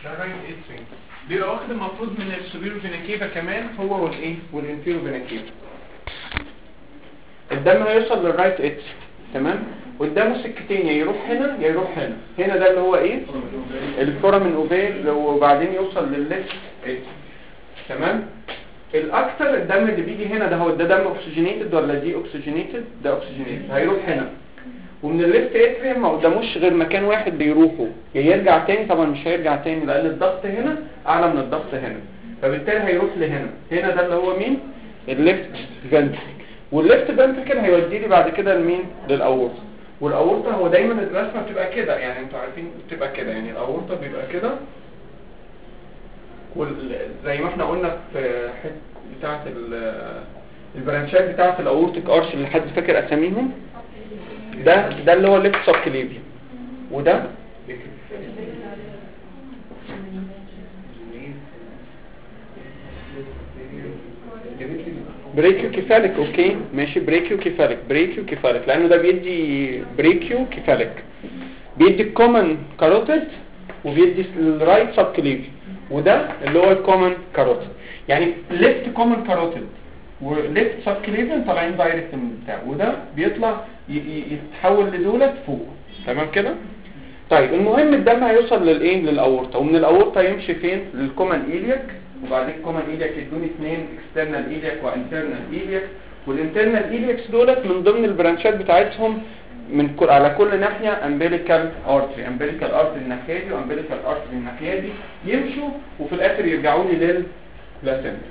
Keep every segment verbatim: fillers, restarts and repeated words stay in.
ده رايت اتريوم بيبقى واخد المفروض من السوبيرو فينا كيفا كمان هو والايه والانفيرو فينا كيفا. الدم هيوصل للرايت اتريوم تمام، قدامه سكتين، يا يروح هنا يا يروح هنا. هنا ده اللي هو ايه الفورامين اوفال، وبعدين يوصل للليفت اتريوم تمام. الاكثر الدم اللي بيجي هنا ده هو ده دم اوكسجينيتد ولا دي اوكسجينيتد؟ ده اوكسجينيتد، هيروح هنا. ومن الليفت اتريوم ما قداموش غير مكان واحد بيروحه، يا يرجع تاني، طبعا مش هيرجع تاني لان الضغط هنا اعلى من الضغط هنا، فبالتالي هيروح لهنا. هنا ده اللي هو مين؟ الليفت فنتريكل. والليفت فنتريكل هيودي لي بعد كده لمين؟ للاورطه. والاورطه هو دايما الرسمه بتبقى كده، يعني انتوا عارفين بتبقى كده، يعني الاورطه بيبقى كده، زي ما احنا قلنا في حته بتاعه البرانشات بتاعه الاورتيك ارش اللي حد فاكر اساميهم، ده ده اللي هو ليفت سبكليفيان، وده بريكيو كيفاليك. اوكي ماشي، بريكيو كيفاليك بريكيو كيفاليك لانه ده بيدي بريكيو كيفاليك، بيدي الكومن كاروتيد وبيدي الرايت سبكليفيان، وده اللي هو الكومن كاروتيد. يعني ليفت كومن كاروتيد وليفت سبكليفيان طالعين دايركت من بتاع، وده بيطلع يتحول لدولت فوق تمام كده. طيب المهم الدم هيوصل للايه؟ للاورطه، ومن الاورطه يمشي فين؟ للكومن ايلياك، وبعدين الكومن ايلياك يدوني اثنين اكسترنال ايلياك وانترنال ايلياك. والانترنال ايلياكس دولت من ضمن البرانشات بتاعتهم من كل على كل ناحيه امبليكال ارتري، امبليكال ارتري الناحيه دي وامبليكال ارتري الناحيه دي، يمشوا وفي الاخر يرجعوا لي للبلاسنتا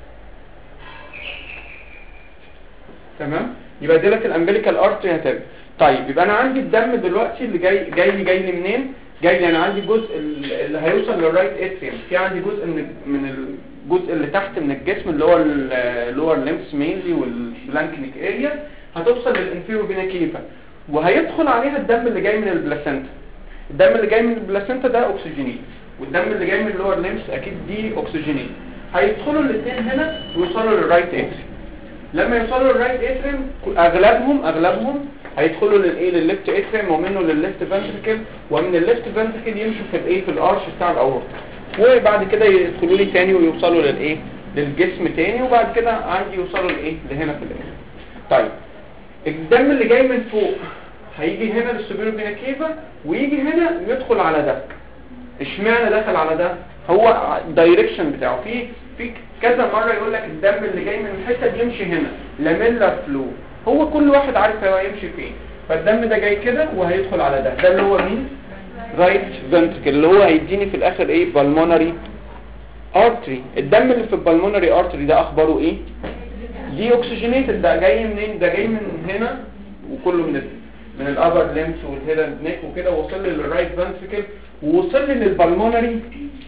تمام. يبقى ديلك الامبليكال ارتري هترجع. طيب يبقى انا عندي الدم دلوقتي اللي جاي جاي لي جاي لي منين؟ جاي لي انا عندي جزء اللي هيوصل للرايت اتريوم، في عندي جزء من من الجزء اللي تحت من الجسم اللي هو اللور ليمفس مينلي والفلانكنيك اريا، هتوصل للانفيرو فينا كيفا، وهيدخل عليها الدم اللي جاي من البلاسنتا. الدم اللي جاي من البلاسنتا ده اكسجينيت، والدم اللي جاي من اللور ليمفس اكيد دي اكسجينيت. هيدخلوا الاثنين هنا ويوصلوا للرايت اتريوم. لما يوصلوا للرايت اتريوم اغلبهم اغلبهم هيدخلوا للايه؟ للليفت اتريوم، ومنه للليفت فنتريكل، ومن الليفت فنتريكل يمشوا في الايه؟ في الارش بتاع الاورطه، وبعد كده يدخلوا لي تاني ويوصلوا للايه؟ للجسم تاني، وبعد كده عندي يوصلوا لايه؟ لهنا في الاخر. طيب الدم اللي جاي من فوق هيجي هنا للسوبيرو فينا كيفا، ويجي هنا يدخل على ده. اشمعنى دخل على ده؟ هو الدايركشن بتاعه في في كذا مره يقول لك الدم اللي جاي من الحته دي يمشي هنا لاميلر فلو، هو كل واحد عارف هو يمشي فين. فالدم ده جاي كده وهيدخل على ده، ده اللي هو مين؟ رايت فنتريكل، اللي هو هيديني في الاخر ايه؟ بالمونري ارتري. الدم اللي في البالمونري ارتري ده اخباره ايه؟ دي اوكسجينيتد، ده جاي منين؟ ده جاي من هنا، وكله من من الابر ليمس والهيدن نيك وكده، وصل لي للرايت فنتريكل، ووصل لي للبالمونري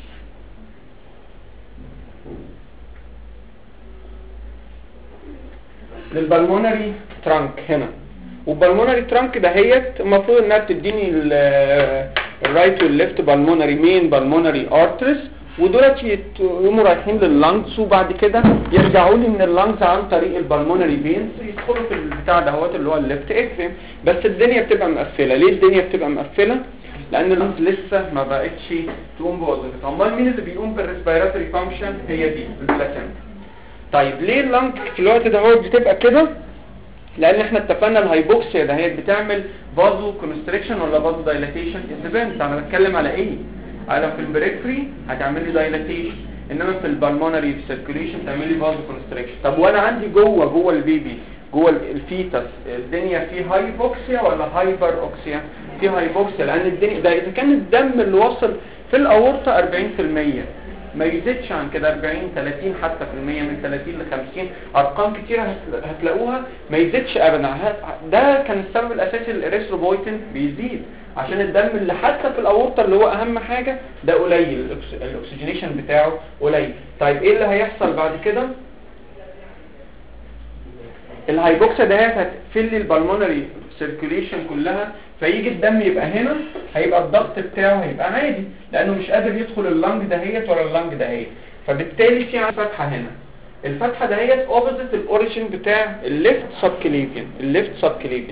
للبالمونري ترانك هنا. والبالمونري ترانك دهيت المفروض انها بتديني الرايت والليفت بالمونري مين بالمونري ارتريز، ودولت يقوموا رايحين لللانجز، وبعد كده يرجعوا لي من اللانجز عن طريق البالمونري فينز يدخلوا في البتاع دهوت اللي هو الليفت اتريوم. بس الدنيا بتبقى مقفله. ليه الدنيا بتبقى مقفله؟ لان اللانجز لسه ما بقتش تقوم بوظيفتها. امال مين اللي بيقوم بالريسبيراتوري فانكشن؟ هي دي البلاسنتا. طيب ليه اللانج في الوقت ده هو بتبقى كده؟ لان احنا اتفقنا الهايبوكسيا ده هي بتعمل فازو كونستريكشن ولا فازو دايلاتيشن. الديبند انا بتكلم على ايه؟ على في البريفري هتعمل لي دايلاتيشن، انما في البالمونري في سيركيوليشن تعمل لي فازو كونستريكشن. طب وانا عندي جوه جوه البيبي جوه الفيتس الدنيا في هايبوكسيا ولا هايبر اوكسيا؟ في هايبوكسيا، لان الدنيا ده اذا كان الدم اللي وصل في الاورطه أربعين في المية ما يزيدش عن كده أربعين ثلاثين حتى في المية، من ثلاثين ل خمسين ارقام كتيره هتلاقوها ما يزيدش ابدا. ده كان السبب الاساسي للاريثروبويتين بيزيد، عشان الدم اللي حتى في الاورطه اللي هو اهم حاجه ده قليل، الاكسجينيشن بتاعه قليل. طيب ايه اللي هيحصل بعد كده؟ الهايبوكسيا ده هتقفل لي البالمونري سيركيوليشن كلها، فيجي الدم يبقى هنا هيبقى الضغط بتاعه هيبقى عادي، لانه مش قادر يدخل اللنج دهيت ولا اللنج دهيت، فبالتالي في فتحه هنا. الفتحه دهيت اوبوزيت الاوريجين بتاع الليفت سبكليفيان. الليفت سبكليفيان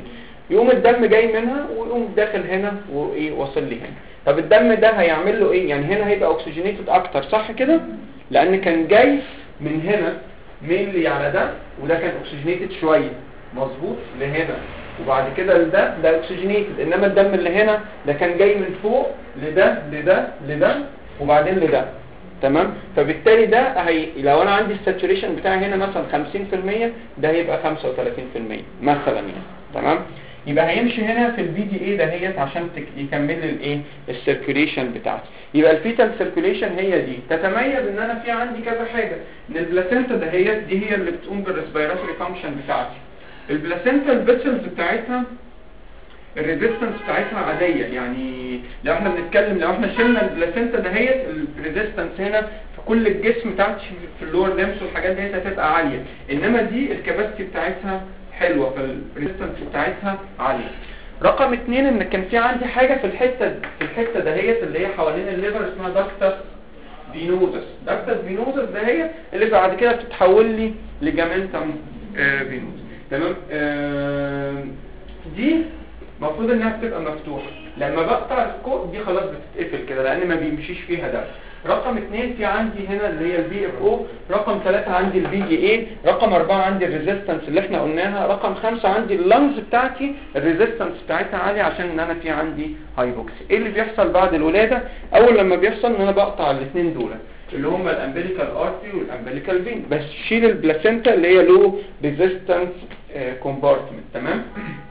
يقوم الدم جاي منها ويقوم داخل هنا وايه واصل لي هنا. طب الدم ده هيعمل له ايه؟ يعني هنا هيبقى اوكسجينيتد اكتر صح كده، لان كان جاي من هنا مينلي على ده، وده كان اوكسجينيتد شويه مظبوط لهنا، وبعد كده لده ده اوكسجينيتد، انما الدم اللي هنا ده كان جاي من فوق لده لده لده وبعدين لده. تمام. فبالتالي ده هي لو انا عندي الساتوريشن بتاعي هنا مثلا خمسين في المية، ده هيبقى خمسة وثلاثين في المية مثلا يعني. تمام. يبقى هيمشي هنا في البي دي اي دهيت عشان يكمل لي الايه السيركيوليشن بتاعتي. يبقى الفيتال سيركيوليشن هي دي تتميز ان انا في عندي كذا حاجه، ان البلاسينتا دهيت دي هي اللي بتقوم بالريسبيراتوري فانكشن بتاعتي. البلاسينتا الفيسلز بتاعتها الريزيستنس بتاعتها عاديه، يعني لو احنا بنتكلم لو احنا شلنا البلاسينتا دهيت الريزيستنس هنا في كل الجسم بتاعتي في اللور ليمس والحاجات ديت هتبقى عاليه، انما دي الكباسيتي بتاعتها حلوه فالريزيستنس بتاعتها عاليه. رقم اتنين ان كان في عندي حاجه في الحته في الحته دهيت اللي هي حوالين الليفر اسمها داكتس فينوزس. داكتس فينوزس دهيت اللي بعد كده بتتحول لي لجامنتم آه فينوز. تمام. آه دي المفروض انها بتبقى مفتوحه، لما بقطع السكوت دي خلاص بتتقفل كده لان ما بيمشيش فيها دم. رقم اثنين في عندي هنا اللي هي البي اف او، رقم ثلاثة عندي البي دي اي، رقم أربعة عندي الريزيستنس اللي احنا قلناها، رقم خمسة عندي اللنجز بتاعتي الريزيستنس بتاعتها عاليه عشان ان انا في عندي هايبوكسي. ايه اللي بيحصل بعد الولاده؟ اول لما بيحصل ان انا بقطع الاثنين دول اللي هم الامبليكال ارتري والامبليكال فين، بس شيل البلاسينتا اللي هي لو ريزيستنس كومبارتمنت. تمام.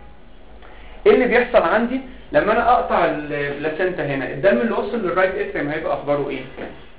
ايه اللي بيحصل عندي لما انا اقطع البلاسينتا هنا؟ الدم اللي وصل للرايت اتريم هيبقى اخباره ايه؟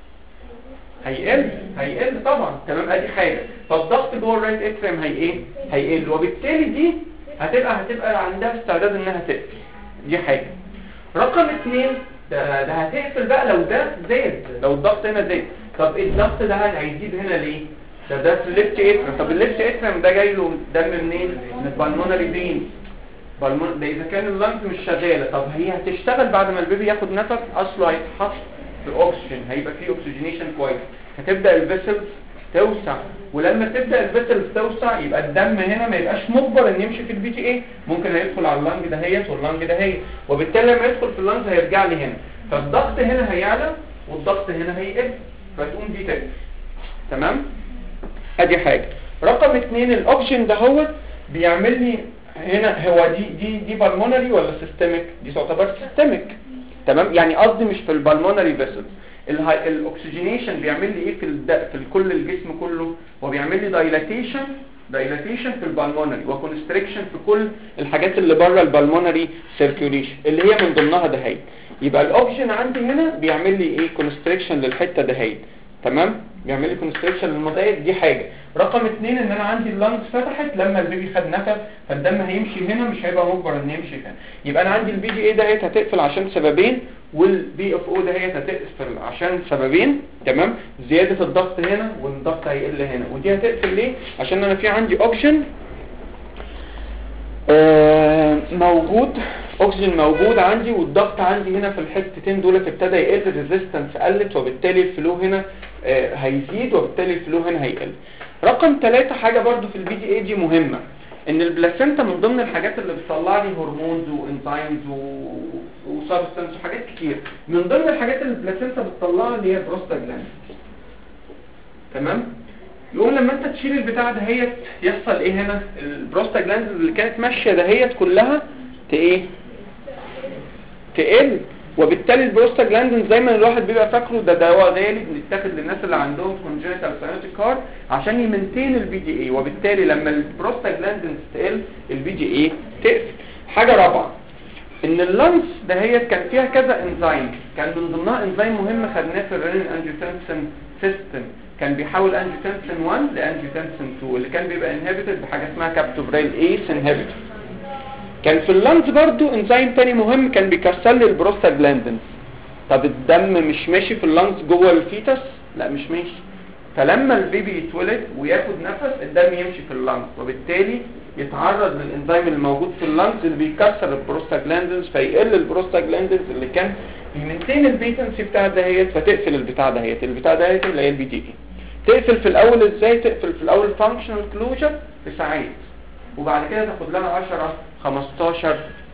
هيقل هيقل طبعا. تمام. ادي حاجه. فالضغط جوه الرايت اتريم هي ايه؟ هيقل، وبالتالي دي هتبقى هتبقى عندها استعداد انها تقفل. دي حاجه. رقم اتنين ده, ده هتقفل بقى لو ده زاد، لو الضغط هنا زاد. طب الضغط ده هيزيد هنا ليه؟ ده ده في الليفت اتريم. طب الليفت اتريم ده جاي له دم منين؟ من البلمونري فين. ده اذا كان اللنج مش شغاله، طب هي هتشتغل بعد ما البيبي ياخد نفس، اصله هيتحط في اكسجين، هيبقى فيه اوكسجينيشن كويس، هتبدا الفيسلز توسع، ولما تبدا الفيسلز توسع يبقى الدم هنا ما يبقاش مجبر ان يمشي في البي تي اي، ممكن هيدخل على اللنج دهيت واللنج دهيت، وبالتالي لما يدخل في اللنج هيرجع لي هنا، فالضغط هنا هيعلى والضغط هنا هيقل، فتقوم دي تقل. تمام. ادي حاجه. رقم اتنين الاوكسجين دهوت بيعمل لي هنا، هو دي دي دي بالمونري ولا سيستميك؟ دي تعتبر سيستميك. تمام. يعني قصدي مش في البالمونري فيسل. الاكسجينيشن بيعمل لي ايه في في كل الجسم كله؟ هو بيعمل لي دايلاتيشن دايلاتيشن في البالمونري وكونستريكشن في كل الحاجات اللي بره البالمونري سيركيوليشن اللي هي من ضمنها دهيت. يبقى الاوبشن عندي هنا بيعمل لي ايه؟ كونستريكشن للحته دهيت. تمام. بيعمل لي كونستريكشن للمضايق. دي حاجه. رقم اتنين ان انا عندي اللنجز فتحت، لما البيبي خد نفس فالدم هيمشي هنا، مش هيبقى مجبر ان يمشي هنا. يبقى انا عندي البي دي اي دهيت هتقفل عشان سببين، والبي اف او دهيت هتقفل عشان سببين. تمام. زياده الضغط هنا والضغط هيقل هنا، ودي هتقفل ليه؟ عشان انا في عندي اوبشن آه موجود، اكسجين موجود عندي، والضغط عندي هنا في الحتتين دول ابتدى يقل، الريزيستنس قلت، وبالتالي الفلو هنا آه هيزيد، وبالتالي الفلو هنا هيقل. رقم ثلاثة حاجة برضو في البي دي اي دي مهمة، ان البلاسينتا من ضمن الحاجات اللي بتطلع لي هرمونز وانزيمز وسبستانس وحاجات كتير. من ضمن الحاجات اللي البلاسينتا بتطلعها اللي هي بروستاجلاند. تمام. يقوم لما انت تشيل البتاع دهيت يحصل ايه هنا؟ البروستاجلاند اللي كانت ماشيه دهيت كلها ت ايه؟ تقل، وبالتالي البروستاجلاندين زي ما الواحد بيبقى فاكره ده دواء غالي بنتاخد للناس اللي عندهم كونجنتال ساينوتيك هارت عشان يمنتين البي دي اي، وبالتالي لما البروستاجلاندين تقل البي دي اي تقفل. حاجه رابعه ان اللنجز دهيت كان فيها كذا انزيم، كان من ضمنها انزيم مهم خدناه في الرينين انجيوتنسين سيستم، كان بيحول انجيوتنسين واحد لانجيوتنسين اتنين اللي كان بيبقى انهبيتد بحاجه اسمها كابتوبريل ايس انهبيتور. كان في اللنجز برضو انزيم تاني مهم كان بيكسر لي البروستاجلاندين. طب الدم مش ماشي في اللنجز جوه الفيتس؟ لا مش ماشي، فلما البيبي يتولد وياخد نفس الدم يمشي في اللنجز، وبالتالي يتعرض للانزيم اللي موجود في اللنجز اللي بيكسر البروستاجلاندينز، فيقل البروستاجلاندينز اللي كان بيمنتين البيتنسي بتاع دهيت، فتقفل البتاع دهيت. البتاع دهيت اللي هي البي دي اي تقفل في الاول ازاي؟ تقفل في الاول فانكشنال كلوجر في ساعات، وبعد كده تاخد لنا عشرة خمستاشر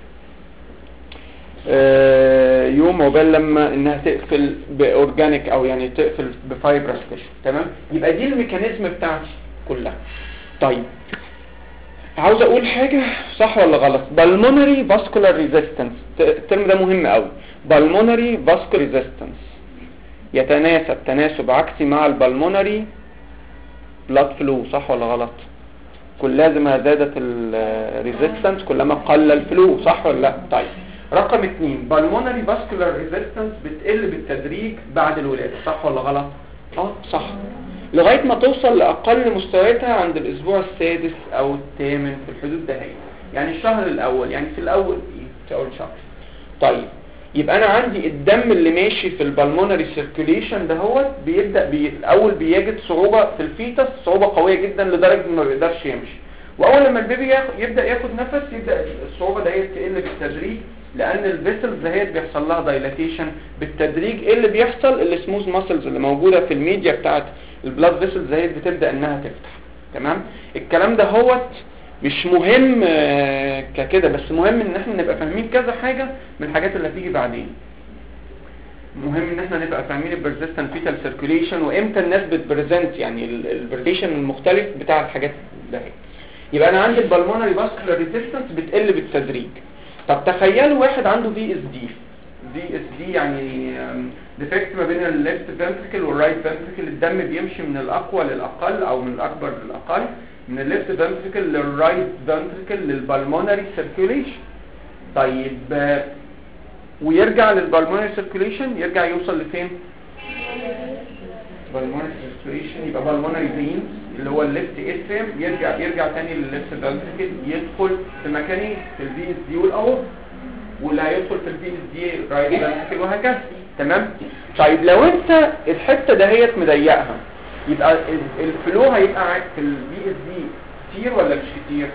يوم عقبال لما انها تقفل باورجانيك او يعني تقفل بفايبرس تيشو. تمام، يبقى دي الميكانيزم بتاعتي كلها. طيب عاوز اقول حاجه صح ولا غلط؟ بالمونري فاسكولار ريزيستنس، الترم ده مهم قوي. بالمونري فاسكولار ريزيستنس يتناسب تناسب عكسي مع البالمونري بلاد فلو، صح ولا غلط؟ كلما زادت الريزيستنس كلما قل الفلو، صح ولا لا؟ طيب رقم اتنين، بالمونري فاسكولار ريزيستنس بتقل بالتدريج بعد الولاده، صح ولا غلط؟ اه صح، لغايه ما توصل لاقل مستوياتها عند الاسبوع السادس او الثامن في الحدود ده هي، يعني الشهر الاول، يعني في الاول ايه في اول شهر. طيب يبقى انا عندي الدم اللي ماشي في البلمونري سيركيوليشن ده هو بيبدا بي الاول بيجد صعوبه في الفيتس، صعوبه قويه جدا لدرجه ما بيقدرش يمشي، واول لما البيبي ياخد يبدا ياخد نفس يبدا الصعوبه ديت تقل بالتدريج، لان الفيسلز دهيت بيحصل لها دايلاتيشن بالتدريج. ايه اللي بيحصل؟ السموث ماسلز اللي موجوده في الميديا بتاعه البلاد فيسلز دهيت بتبدا انها تفتح. تمام، الكلام ده هوت مش مهم ككده، بس مهم ان احنا نبقى فاهمين كذا حاجه من الحاجات اللي هتيجي بعدين. مهم ان احنا نبقى فاهمين البرزيستنت فيتال سيركيوليشن وامتى الناس بتبريزنت، يعني البرزيشن المختلف بتاع الحاجات ده. يبقى انا عندي البلمونري فاسكولار ريزيستنس بتقل بالتدريج. طب تخيلوا واحد عنده في اس دي، في اس دي يعني ديفكت ما بين الليفت فنتريكل والرايت فنتريكل، الدم بيمشي من الاقوى للاقل او من الاكبر للاقل، من الليفت فنتريكل للرايت فنتريكل للبلمونري سيركيوليشن. طيب ويرجع للبلمونري سيركيوليشن يرجع يوصل لفين؟ بالمونري سيركيوليشن، يبقى بالمونري فين اللي هو الليفت اتريم يرجع يرجع تاني للليفت فنتريكل، يدخل في مكانه في الفي اس دي والاور، واللي هيدخل في الفي اس دي رايت فنتريكل وهكذا. تمام. طيب لو انت الحته دهيت مضيقها يبقى الفلو هيبقى في الفي اس دي كتير ولا مش كتير؟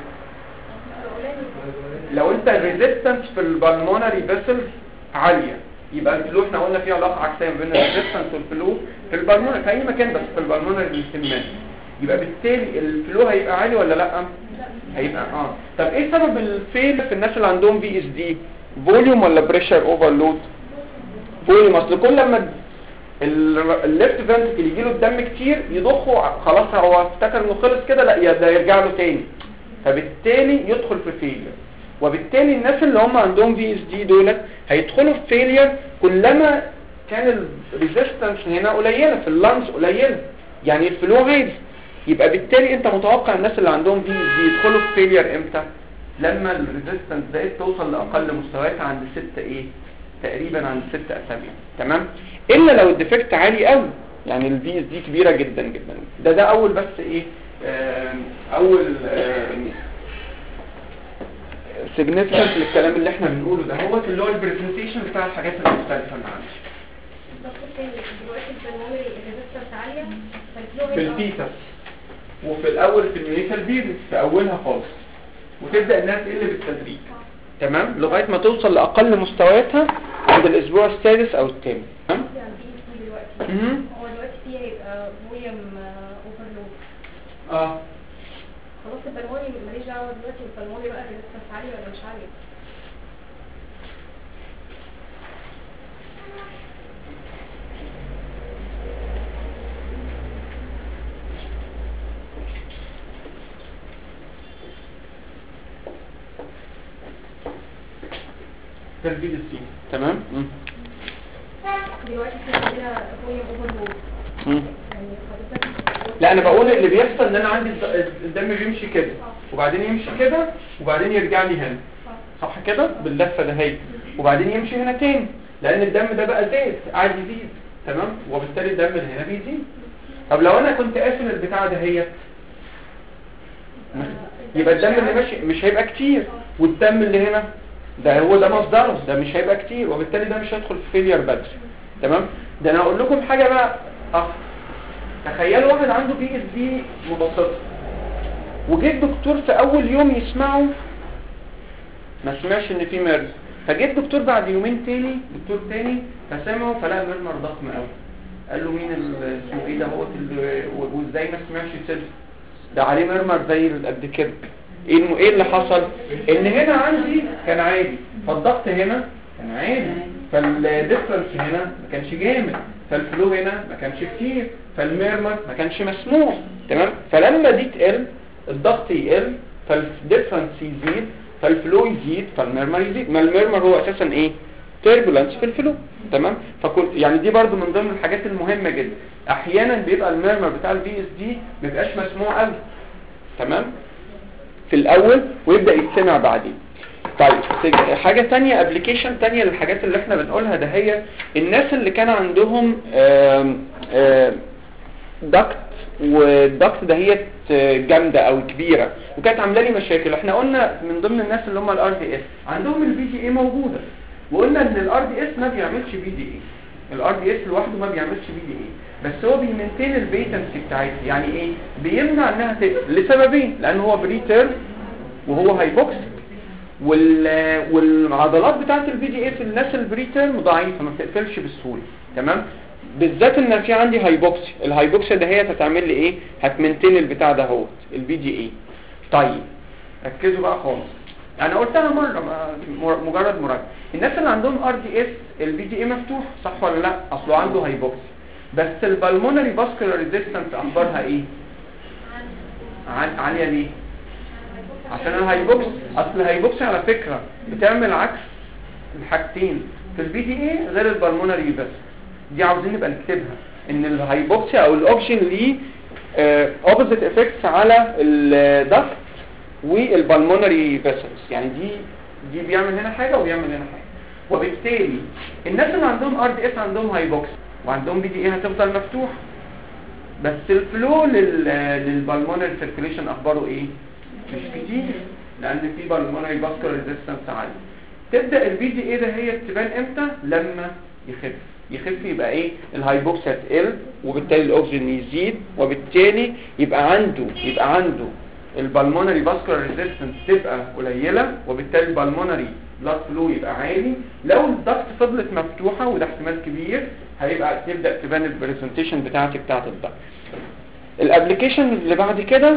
لو انت الريزيستنس في البلمونري فيسلز عاليه يبقى الفلو احنا قلنا فيه علاقه عكسيه بين الريزيستنس والفلو في البلمونري في اي مكان، بس في البلمونري بالسمان، يبقى بالتالي الفلو هيبقى عالي ولا لا؟ هيبقى اه. طب ايه سبب الفيل في الناس اللي عندهم في اس دي؟ فوليوم ولا بريشر اوفرلود؟ فوليوم. اصل كل لما الليفت فنتريكل يجي له الدم كتير يضخه، خلاص هو افتكر انه خلص كده، لا ده يرجع له تاني، فبالتالي يدخل في فيلير. وبالتالي الناس اللي هم عندهم في اس دي دول هيدخلوا في فيلير كلما كان الريزيستنس هنا قليله في اللانس قليله، يعني الفلو عالي. يبقى بالتالي انت متوقع الناس اللي عندهم في اس دي يدخلوا في فيلير امتى؟ لما الريزيستنس ديت توصل لاقل مستوياتها عند ستة ايه تقريبا، عند ستة اسابيع. تمام، الا لو الديفكت عالي قوي، يعني الفي اس دي كبيره جدا جدا. ده ده اول بس ايه آه اول سيجنيفيكانت للكلام اللي احنا بنقوله ده، هو اللي هو البرزنتيشن بتاع الحاجات المختلفه معانا. في الفيتس وفي الاول في النيونيتال بيريد في اولها خالص، وتبدا انها تقل بالتدريج. تمام، لغايه ما توصل لاقل مستوياتها عند الاسبوع السادس او الثامن. تمام. هو دلوقتي فيه هيبقى فوليوم اوفرلود. اه خلاص البلموني ماليش دعوه دلوقتي، البلموني بقى ريزيستنس عالي ولا مش عالي؟ ده الفي اس سي. تمام. دلوقتي في عندنا فوليوم اوفرلود. يعني حضرتك لا انا بقول اللي بيحصل ان انا عندي الدم بيمشي كده وبعدين يمشي كده وبعدين يرجع لي هنا، صح كده باللفه ده هي، وبعدين يمشي هنا تاني، لان الدم ده بقى زاد قاعد يزيد. تمام، وبالتالي الدم اللي هنا بيزيد. طب لو انا كنت قافل البتاع ده هي يبقى الدم اللي ماشي مش هيبقى كتير، والدم اللي هنا ده هو ده مصدره، ده مش هيبقى كتير، وبالتالي ده مش هيدخل في فيلير بدري. تمام. ده انا اقول لكم حاجه بقى اخر. تخيلوا واحد عنده بي اس دي مبسطه وجيت دكتور في اول يوم يسمعه ما سمعش ان في مرض، فجيت دكتور بعد يومين تاني دكتور تاني فسمعه فلقى مرمر ضخم قوي، قال له مين اسمه ايه ده هو وازاي ما سمعش سيلف ده عليه مرمر زي قد كده. ايه الم- ايه اللي حصل؟ ان هنا عندي كان عادي، فالضغط هنا كان عادي، فالديفرنس هنا ما كانش جامد، فالفلو هنا ما كانش كتير، فالميرمر ما كانش مسموع. تمام؟ فلما دي تقل الضغط يقل، فالديفرنس يزيد، فالفلو يزيد، فالميرمر يزيد. ما الميرمر هو اساسا ايه؟ تيربولانس في الفلو. تمام؟ فكل يعني دي برضو من ضمن الحاجات المهمه جدا. احيانا بيبقى الميرمر بتاع البي اس دي ما بيبقاش مسموع قوي. تمام؟ في الاول ويبدا يتسمع بعدين. طيب حاجة تانية، ابليكيشن تانية للحاجات اللي احنا بنقولها ده، هي الناس اللي كان عندهم دكت، والدكت ده هي جامدة او كبيرة وكانت عاملة لي مشاكل. احنا قلنا من ضمن الناس اللي هم الار دي اس عندهم البي دي اي موجودة، وقلنا ان الار دي اس ما بيعملش بي دي اي. الار دي اس لوحده ما بيعملش بي دي اي، بس هو بيمنتين البيتنسي بتاعتها. يعني ايه؟ بيمنع انها تقفل لسببين، لان هو بريتيرم وهو هايبوكسيك، وال والعضلات بتاعه البي دي اي في الناس البريتيرم ضعيفه ما بتقفلش بسهوله. تمام؟ بالذات ان في عندي هايبوكسي، الهايبوكسي ده هي هتعمل لي ايه؟ هتمنتين البتاع ده اهوت البي دي اي. طيب ركزوا بقى خالص، انا قلتها مره مجرد مراجعه. الناس اللي عندهم ار دي اس البي دي اي مفتوح، صح ولا لا؟ اصله عنده هايبوكسي، بس البلمونري فاسكولار ريزيستنس اخبارها ايه؟ عاليه. ليه؟ عشان الهايبوكس. اصل الهايبوكس على فكرة بتعمل عكس الحاجتين في البي دي اي غير البلمونري. بس دي عاوزين نبقى نكتبها، ان الهايبوكسيا او الاوبشن ليه اوبوزيت افكتس على الضغط والبلمونري فيسلز. يعني دي دي بيعمل هنا حاجة وبيعمل هنا حاجة، وبالتالي الناس اللي عندهم ار دي اس عندهم هايبوكس وعندهم بي دي اي هتفضل مفتوحة، بس الفلو للبلمونري سيركيليشن اخباره ايه؟ مش كتير، لان في بالمونري فاسكولار ريزيستنس عالي. تبدا البي دي اي ده هي تبان امتى؟ لما يخف. يخف يبقى ايه؟ الهايبوكسيا تقل، وبالتالي الاكسجين يزيد، وبالتالي يبقى عنده يبقى عنده البالمونري فاسكولار ريزيستنس تبقى قليله، وبالتالي البالمونري بلاد فلو يبقى عالي. لو الضغط فضلت مفتوحه وده احتمال كبير، هيبقى تبدا تبان البرزنتيشن بتاعتك بتاعت الضغط. الابلكيشن اللي بعد كده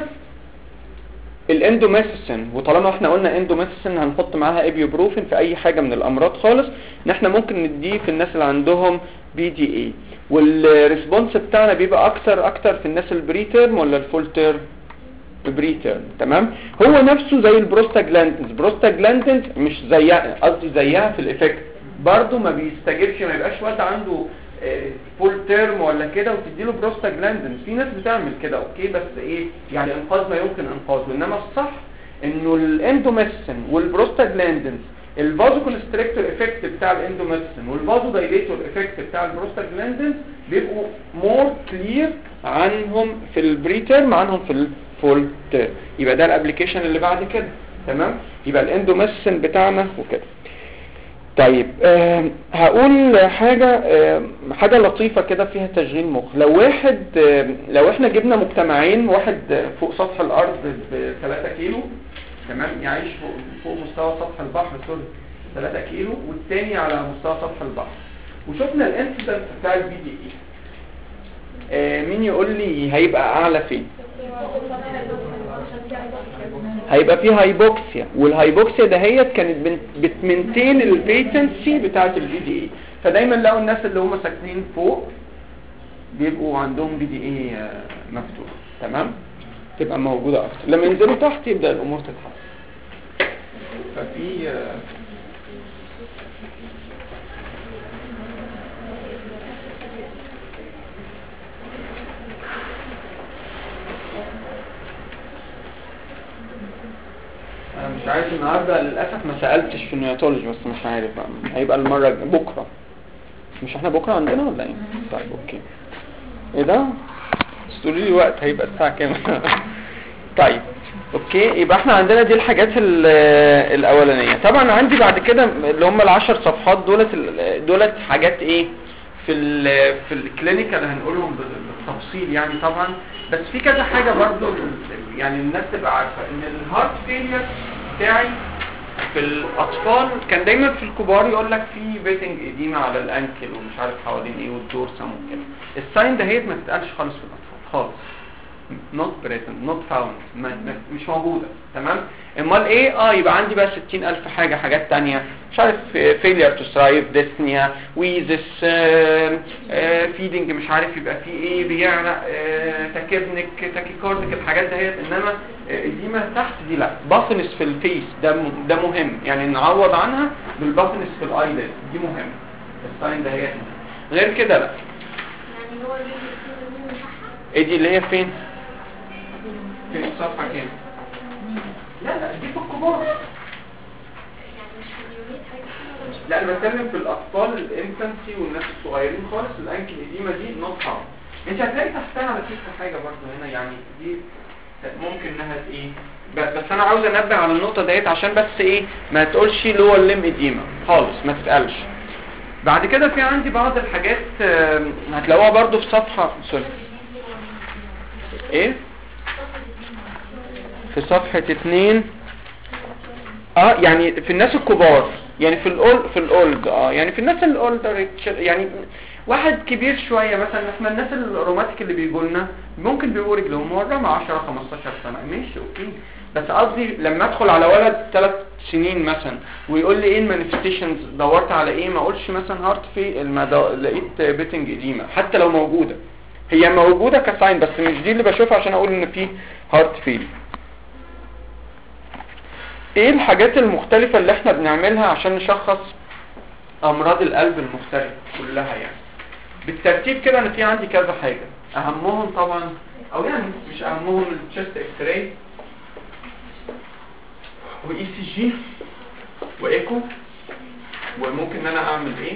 الاندوميثيسين، وطالما احنا قلنا اندوميثيسين هنحط معاها ايبيوبروفين في اي حاجه من الامراض خالص، ان احنا ممكن نديه في الناس اللي عندهم بي دي اي. والريسبونس بتاعنا بيبقى اكتر اكتر في الناس البريتيرم ولا الفول تيرم؟ البريتيرم. تمام؟ هو نفسه زي البروستاجلاندينز. بروستاجلاندينز مش زيها، قصدي زيها في الايفكت، برضه ما بيستجيبش، ما يبقاش وقت عنده فول تيرم ولا كده وتديله بروستاجلاندين. في ناس بتعمل كده اوكي، بس ايه يعني انقاذ ما يمكن انقاذه. انما الصح انه الاندوميثيسين والبروستاجلاندين الفازو كونستريكتور افكت بتاع الاندوميثيسين والفازو دايليتور افكت بتاع البروستاجلاندين بيبقوا مور كلير عنهم في البريتيرم عنهم في الفول تيرم. يبقى ده الابلكيشن اللي بعد كده. تمام؟ يبقى الاندوميثيسين بتاعنا وكده. طيب آه هقول حاجة آه حاجة لطيفة كده فيها تشغيل مخ. لو واحد آه لو احنا جبنا مجتمعين، واحد فوق سطح الارض بثلاثة كيلو، تمام، يعيش فوق, فوق مستوى سطح البحر سوري ثلاثة كيلو، والتاني على مستوى سطح البحر، وشفنا الانسيدنت بتاع البي دي اي، آه مين يقول لي هيبقى اعلى فين؟ هيبقى فيه هايبوكسيا، والهايبوكسيا دهيت كانت بتمنتين البيتنسي بتاعه البي دي اي. فدايما لقوا الناس اللي هم ساكنين فوق بيبقوا عندهم بي دي اي مفتوح. تمام؟ تبقى موجوده اكتر. لما ينزلوا تحت يبدا الامور تتحسن. ففي انا مش عارف النهارده للاسف ما سالتش في النياتولوجي، بس مش عارف بقى هيبقى المره بكره. مش احنا بكره عندنا ولا ايه؟ طيب اوكي. ايه ده؟ استقولي لي وقت هيبقى الساعه كام؟ طيب اوكي. يبقى احنا عندنا دي الحاجات الاولانيه. طبعا عندي بعد كده اللي هم العشر صفحات دولت دولت حاجات ايه في ال في الكلينيكال هنقولهم بالتفصيل يعني طبعا. بس في كذا حاجه برضو يعني الناس تبقى عارفه ان الهارت فيلير بتاعي في الاطفال كان دايما في الكبار يقول لك في بيتنج اديمه على الانكل ومش عارف حوالين ايه والدورسم وكده. الساين ده هي ما تتقالش خالص في الاطفال خالص. not present not found ما ما- مش موجوده. تمام. امال ايه؟ اه يبقى عندي بقى ستين الف حاجه حاجات تانية مش عارف failure to strive dyspnea wheezes feeding مش عارف يبقى فيه ايه بيعرق تاكيبنك تاكيكاردك الحاجات دهيت. انما دي ما تحت دي لا. بافنس في الفيس ده م- ده مهم يعني نعوض عنها بالبافنس في الايلid دي مهم الساين دهيت. غير كده لا. يعني هو اللي بيصير ايه دي اللي هي فين؟ في الصفحه كام؟ لا لا دي في الكبار. يعني مش في اليومين حاجه كده ولا مش لا انا بتكلم في الاطفال الانفانسي والناس الصغيرين خالص الانكل اديمه دي نوت هارم. انت هتلاقي تحتها على فكره حاجه برضو هنا يعني دي ممكن انها ايه ب- بس انا عاوز انبه على النقطه ديت عشان بس ايه ما تقولش اللي هو الليم اديمه خالص ما تتقالش. بعد كده في عندي بعض الحاجات آم، هتلاقوها برضو في صفحه سوري ايه في صفحه اتنين اه يعني في الناس الكبار يعني في الاول في الاولد اه يعني في الناس الاولدر يعني واحد كبير شويه مثلا احنا الناس الروماتيك اللي بيجوا لنا ممكن بيبقوا رجلهم ورا عشرة خمستاشر سنه ماشي اوكي. بس قصدي لما ادخل على ولد ثلاث سنين مثلا ويقول لي ايه المانيفستيشنز دورت على ايه ما اقولش مثلا هارت في المدو... لقيت بيتنج اديمه حتى لو موجوده هي موجوده كساين بس مش دي اللي بشوفها عشان اقول ان في هارت فيل. ايه الحاجات المختلفة اللي احنا بنعملها عشان نشخص امراض القلب المختلفة كلها يعني بالترتيب كده؟ انا في عندي كذا حاجة اهمهم طبعا او يعني مش اهمهم التشست اكس راي واي سي جي وايكو. وممكن ان انا اعمل ايه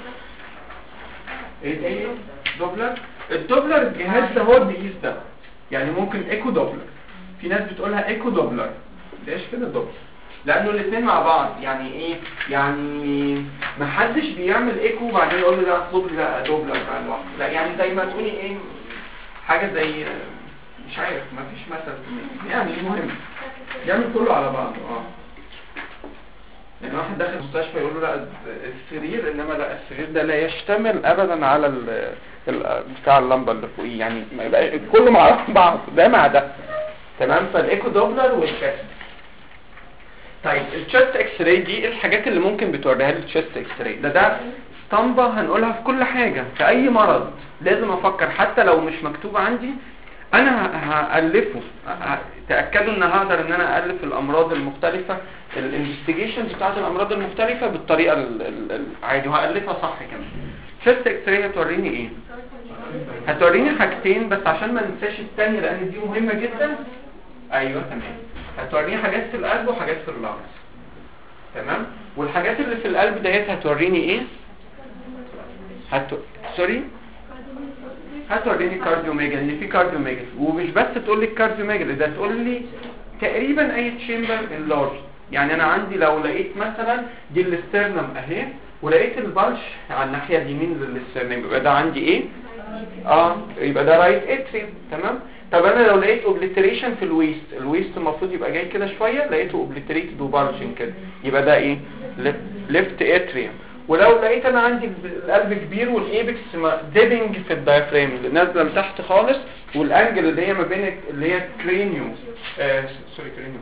ايه ايه دوبلر. الدوبلر الجهاز ده هو اللي بيقيس ده يعني ممكن ايكو دوبلر. في ناس بتقولها ايكو دوبلر ليش كده دوبلر لانه الاثنين مع بعض يعني ايه يعني ما حدش بيعمل ايكو وبعدين يقول لي لا اطلب لي لا دوبلر بقى لوحده لا يعني زي ما تقولي ايه حاجه زي مش عارف ما فيش مثل يعني المهم يعمل كله على بعضه. اه يعني واحد داخل المستشفى يقول له لا السرير انما لا السرير ده لا يشتمل ابدا على ال ال- بتاع اللمبه اللي فوقيه يعني ما يبقى كله مع بعض ده مع ده. تمام. فالايكو دوبلر والكاست. طيب التشست اكس راي دي الحاجات اللي ممكن بتوريها لي التشست اكس راي ده ده اسطمبه هنقولها في كل حاجه في اي مرض لازم افكر حتى لو مش مكتوب عندي انا ه- هالفه ه- تاكدوا ان هقدر ان انا الف الامراض المختلفه الانفستيجيشنز بتاعت الامراض المختلفه بالطريقه ال- ال- العادي وهالفها صح كمان. تشست اكس راي هتوريني ايه؟ هتوريني حاجتين بس عشان ما ننساش الثانيه لان دي مهمه جدا. ايوه تمام. هتوريني حاجات في القلب وحاجات في اللنجز. تمام. والحاجات اللي في القلب ديت هتوريني ايه؟ هت سوري هتوريني كارديوميجالي ان في كارديوميجالي ومش بس تقول لي الكارديوميجالي ده تقول لي تقريبا اي تشامبر انلارج. يعني انا عندي لو لقيت مثلا دي الاسترنم اهي ولقيت البلش على الناحيه اليمين للاسترنم يبقى ده عندي ايه؟ اه يبقى ده رايت اتريم. تمام. طب انا لو لقيت اوبليتريشن في الويست الويست المفروض يبقى جاي كده شويه لقيته اوبليتريتد وبالجن كده يبقى ده ايه؟ ليفت اتريم. ولو لقيت انا عندي القلب كبير والايبكس ديبنج في الدايفرام اللي نازله لتحت خالص والانجل اللي هي ما بين اللي هي كرينيو آه سوري كرينيو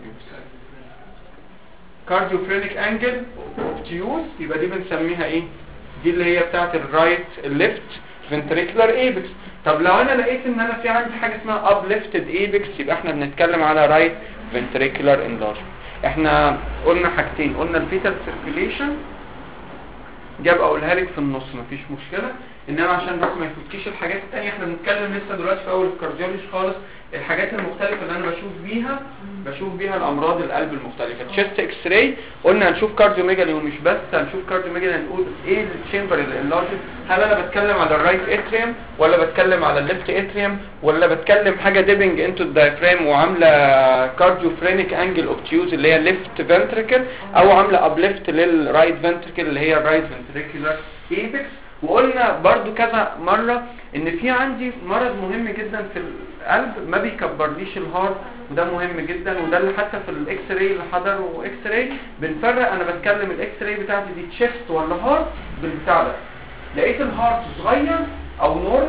كارديوفرينيك انجل اوبتيوس يبقى دي بنسميها ايه؟ دي اللي هي بتاعت الرايت الليفت ventricular apex. طب لو انا لقيت ان انا في عندي حاجه اسمها uplifted apex يبقى احنا بنتكلم على right ventricular enlargement. احنا قلنا حاجتين قلنا الفيتال circulation جاب اقولها لك في النص مفيش مشكله انما عشان بس ما يفوتكيش الحاجات الثانيه احنا بنتكلم لسه دلوقتي في اول الكارديولوجي خالص الحاجات المختلفه اللي انا بشوف بيها بشوف بيها الامراض القلب المختلفه. تشست اكس راي قلنا هنشوف كارديوميجالي ومش بس هنشوف كارديوميجالي هنقول ايه التشامبر الانلارج هل انا بتكلم على الرايت اتريوم ولا بتكلم على الليفت اتريوم ولا بتكلم حاجه ديبنج انتو الدايفرام وعامله كارديوفرينيك انجل اوبتيوز اللي هي ليفت فنتريكل او عامله ابليفت للرايت فنتريكل اللي هي الرايت فنتريكولار ايبكس. وقلنا برضو كذا مرة ان في عندي مرض مهم جدا في القلب ما بيكبرليش الهارت وده مهم جدا وده اللي حتى في الاكس راي اللي حضروا اكس راي بنفرق انا بتكلم الاكس راي بتاعتي دي تشيست ولا هارت بالبتاع ده. لقيت الهارت صغير او نورمال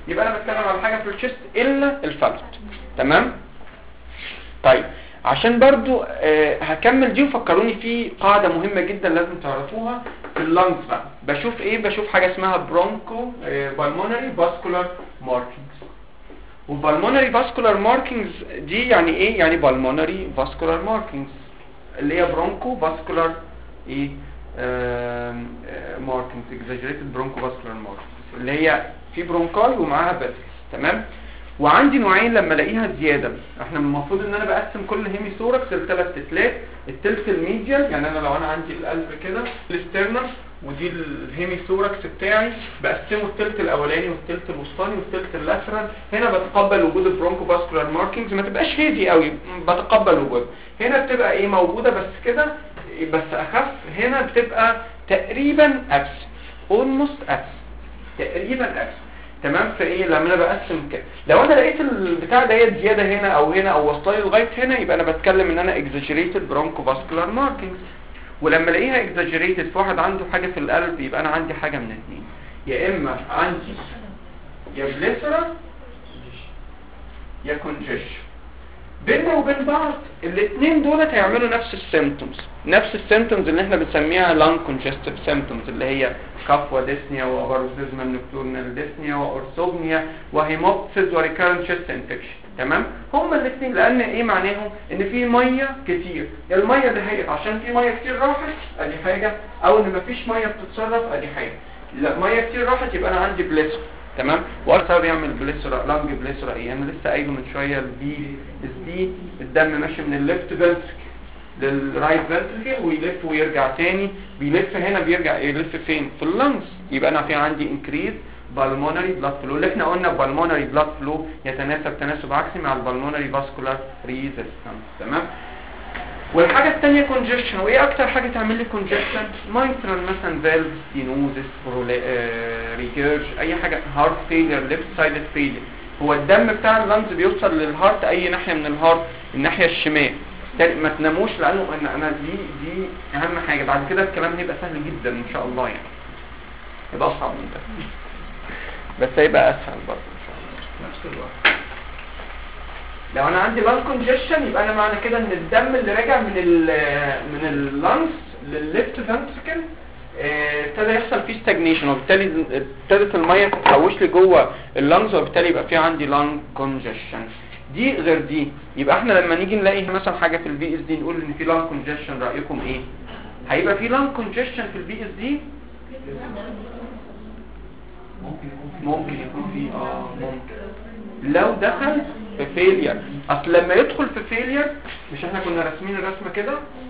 يبقى انا بتكلم على حاجه في الشيست الا الفالوت. تمام. طيب عشان برضو آه هكمل دي، وفكروني في قاعده مهمه جدا لازم تعرفوها في اللنجز بقى. بشوف ايه؟ بشوف حاجه اسمها برونكو بالمونري فاسكولار ماركينجز. وبالمونري فاسكولار ماركينجز دي يعني ايه؟ يعني بالمونري فاسكولار ماركينجز اللي هي برونكو فاسكولار ايه ماركينجز، اكزاجريتد برونكو فاسكولار ماركينجز اللي هي في برونكاي ومعاها بس. تمام. وعندي نوعين لما الاقيها زياده. احنا المفروض ان انا بقسم كل هيمي ثوركس لثلاث تلات، التلت الميديال، يعني انا لو انا عندي القلب كده الاسترنال ودي الهيمي ثوركس بتاعي بقسمه التلت الاولاني والتلت الوسطاني والتلت اللاترال. هنا بتقبل وجود البرونكو فاسكولار ماركينجز، ما تبقاش هيدي قوي، بتقبل وجود. هنا بتبقى ايه؟ موجوده بس كده بس اخف. هنا بتبقى تقريبا ابس، اولموست ابس، تقريبا ابس. تمام. فايه لما انا بقسم كده، لو انا لقيت البتاع ديت زياده هنا او هنا او وصلي لغايه هنا، يبقى انا بتكلم ان انا اكزاجريتد برونكو فاسكولار ماركينجز. ولما الاقيها اكزاجريتد في واحد عنده حاجه في القلب، يبقى انا عندي حاجه من اثنين، يا اما عندي يا بليسرا يا كونجيشن. بيننا وبين بعض الاثنين دول هيعملوا نفس السيمبتومز، نفس السيمبتومز اللي احنا بنسميها لانج كونجستيف سيمبتومز، اللي هي كف وديسنيا وباروكسيزمال نوكتورنال ديسنيا واورثوبنيا وهيموبسيس وريكارنت شيست انفكشن. تمام. هما الاثنين لان ايه معناهم؟ ان في ميه كتير. الميه دي هي عشان في ميه كتير راحت ادي حاجه، او ان مفيش ميه بتتصرف ادي حاجه. لا ميه كتير راحت يبقى انا عندي بليسر. تمام. واكثر بيعمل بليسرا لانج بليسرا ايه؟ انا لسه قايله من شويه البي اس دي، الدم ماشي من الليفت فنتركل للرايت فنتركل ويلف ويرجع تاني، بيلف هنا بيرجع يلف فين؟ في اللنجز. يبقى انا في عندي انكريز بالمونري بلاد فلو، اللي احنا قلنا بالمونري بلاد فلو يتناسب تناسب عكسي مع البالمونري فاسكولار ريزيستنس. تمام. والحاجه الثانيه كونجكشن. وايه اكتر حاجه تعمل لي كونجكشن؟ مايترال مثلا فالف ستينوزس ريجيرج، اي حاجه هارت فيلير ليفت سايدد فيلير. هو الدم بتاع اللنجز بيوصل للهارت اي ناحيه من الهارت؟ الناحيه الشمال. ما تناموش لانه انا انا دي دي اهم حاجه. بعد كده الكلام هيبقى سهل جدا ان شاء الله، يعني يبقى اصعب من ده بس هيبقى اسهل برضه ان شاء الله نفس الوقت. لو انا عندي لانج كونجيشن يبقى انا معنى كده ان الدم اللي راجع من ال من اللانجز للليفت فنتركل ابتدى يحصل فيه ستاجنيشن، وبالتالي ابتدت الميه تتحوش لي جوه اللانجز، وبالتالي يبقى في عندي لانج كونجيشن. دي غير دي. يبقى احنا لما نيجي نلاقي مثلا حاجه في البي اس دي نقول ان في لانج كونجيشن، رايكم ايه؟ هيبقى في لانج كونجيشن في البي اس دي؟ ممكن يكون في ممكن يكون في اه ممكن لو دخل في فيلير. اصل لما يدخل في فيلير، مش احنا كنا راسمين الرسمه كده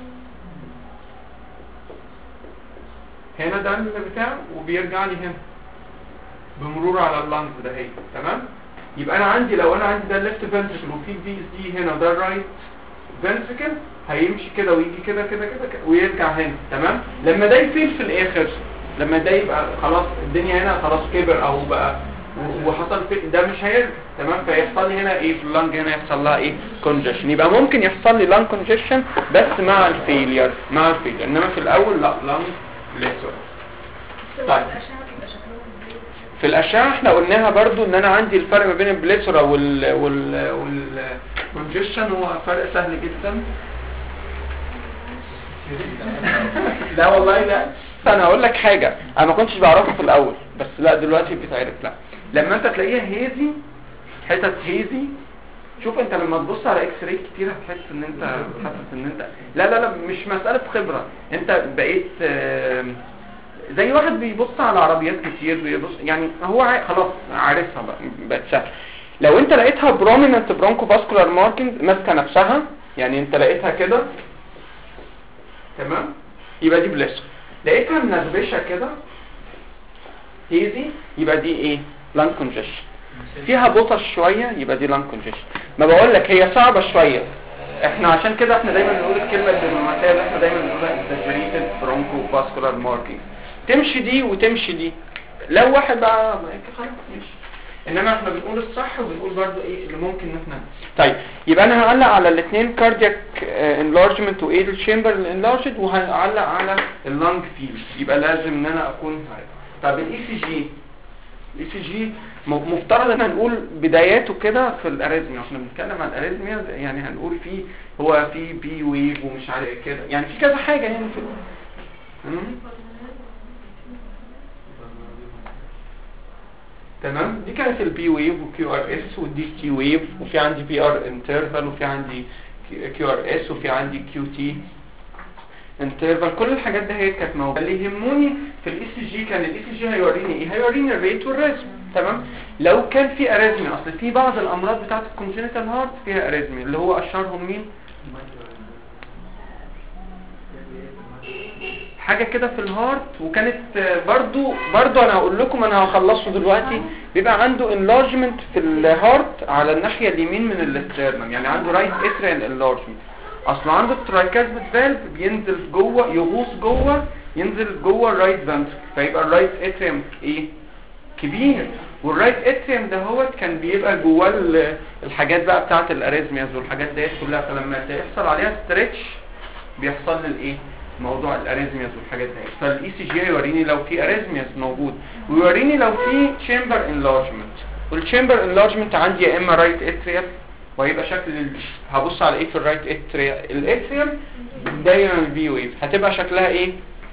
هنا ده بتاعه وبيرجع لي هنا بمرور على اللانج ده هي. تمام. يبقى انا عندي لو انا عندي ده الليفت فنتركل وفي في اس دي هنا ده الرايت فنتركل، هيمشي كده ويجي كده كده كده ويرجع هنا. تمام. لما ده يفيل في الاخر، لما ده يبقى خلاص الدنيا هنا خلاص كبر او بقى وحصل في ده مش هيرجع. تمام. فيحصل لي هنا ايه في اللانج؟ هنا يحصل لها ايه؟ كونجكشن. يبقى ممكن يحصل لي لانج كونجكشن بس مع الفيلير، مع الفيلير، انما في الاول لا لانج ليسر. طيب في الاشعه احنا قلناها برضو ان انا عندي الفرق ما بين البليسرا وال وال والكونجكشن هو فرق سهل جدا. لا والله لا، انا هقول لك حاجه انا ما كنتش بعرفها في الاول بس لا دلوقتي بتعرف. لا لما انت تلاقيها هيزي، حتت هيزي، شوف انت لما تبص على اكس راي كتير هتحس ان انت حاسس ان انت لا لا لا مش مساله خبره، انت بقيت زي واحد بيبص على عربيات كتير بيبص، يعني هو خلاص عارفها بقى بقت سهل. لو انت لقيتها بروميننت برونكو فاسكولار ماركينج ماسكه نفسها، يعني انت لقيتها كده تمام يبقى دي بليسر. لقيتها منغبشه كده هيزي يبقى دي ايه؟ لانج كونجيشن. فيها بطش شويه يبقى دي لانج كونجيشن. ما بقول لك هي صعبه شويه، احنا عشان كده احنا دايما بنقول الكلمه الدبلوماسيه اللي احنا دايما بنقولها اكزاجريتد برونكو فاسكولار ماركينج. تمشي دي وتمشي دي، لو واحد بقى خلاص ماشي، انما احنا بنقول الصح وبنقول برضو ايه اللي ممكن ان احنا. طيب يبقى انا هعلق على الاثنين كاردياك انلارجمنت وايدل تشامبر انلارجد، وهعلق على اللانج فيلد، يبقى لازم ان انا اكون عارف. طب الاي سي جي الاي سي جي مفترض ان هنقول بداياته كده في الاريزميا. احنا بنتكلم عن الاريزميا يعني هنقول فيه هو في بي ويف ومش عارف كده، يعني في كذا حاجه يعني في مم. تمام. دي كانت البي ويف وكيو ار اس ودي تي ويف، وفي عندي بي ار انترفال، وفي عندي كيو ار اس، وفي عندي كيو تي انترفال. كل الحاجات دي هي كانت موجوده. اللي يهمني في الاي سي جي كان الاي سي جي هيوريني ايه؟ هيوريني الريت والريزم. تمام. لو كان في اريزمي، اصل في بعض الامراض بتاعه الكونجنتال هارت فيها اريزمي، اللي هو اشهرهم مين؟ حاجه كده في الهارت. وكانت برضو برضو انا هقول لكم، انا هخلصه دلوقتي. بيبقى عنده انلارجمنت في الهارت على الناحيه اليمين من الاسترنم، يعني عنده رايت اتريال انلارجمنت. اصلا عنده الترايكاسبيد فالف بينزل جوه، يغوص جوه، ينزل جوه الرايت فنتركل، فيبقى الرايت اتريم ايه؟ كبير. والرايت اتريم ده هو كان بيبقى جواه الحاجات بقى بتاعه الاريزمياز والحاجات ديت كلها، فلما يحصل عليها ستريتش بيحصل للايه؟ موضوع الاريزمياز والحاجات دي. فالاي سي جي يوريني لو في اريزمياز موجود، ويوريني لو في تشامبر انلارجمنت. والتشامبر انلارجمنت عندي يا اما رايت اتريال، وهيبقى شكل ال... هبص على ايه في الرايت اتريال؟ الاتريال دايما البي ويف هتبقى شكلها ايه؟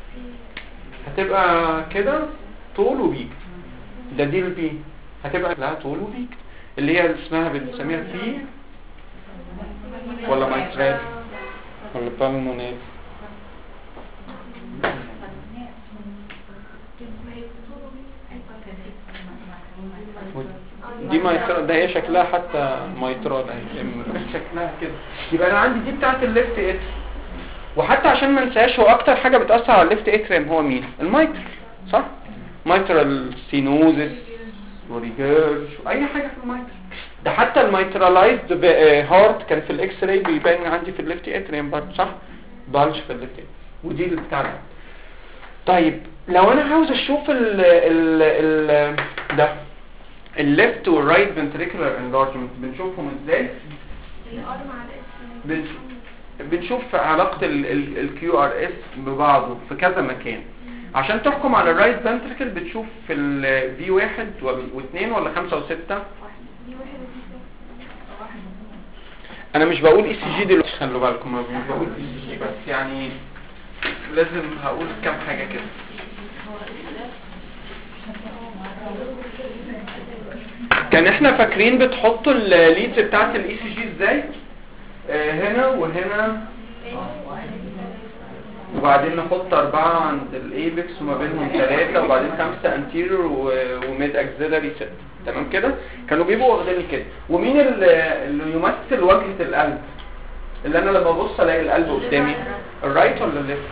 هتبقى كده طول وبيك. ده دي البي هتبقى لها طول وبيك، اللي هي اسمها بنسميها بي ولا مايترال ولا بالمونال. دي مايترال، ده هي شكلها حتى مايترال اهي شكلها كده. يبقى انا عندي دي بتاعه الليفت اتر. وحتى عشان ما انساش، هو اكتر حاجه بتاثر على الليفت اتريم هو مين؟ المايتر، صح؟ مايترال سينوزس وريجيرج واي حاجه في المايتر. ده حتى المايترالايزد هارت كان في الاكس راي بيبان عندي في الليفت اتريم برضه، صح؟ بالج في الليفت اتريم. ودي اللي بتاعنا. طيب لو انا عاوز اشوف ال ال ال ده الليفت والرايت فنتريكولار انلارجمنت بنشوفهم ازاي؟ بنشوف بنشوف علاقه الكيو ار اس ببعضه في كذا مكان. عشان تحكم على الرايت فنتريكل بتشوف في الفي واحد واثنين ولا خمسة وستة. انا مش بقول اي سي جي دلوقتي، خلوا بالكم مش بقول اي سي جي، بس يعني لازم هقول كام حاجه كده. كان احنا فاكرين بتحطوا الليدز بتاعت الاي سي جي ازاي؟ آه هنا وهنا، وبعدين نحط أربعة عند الايبكس وما بينهم ثلاثة، وبعدين خمسة انتيريور وميد اكسيلري ستة. تمام كده؟ كانوا بيبقوا واخدين كده. ومين اللي يمثل وجهة القلب؟ اللي انا لما ابص الاقي القلب قدامي، الرايت ولا الليفت؟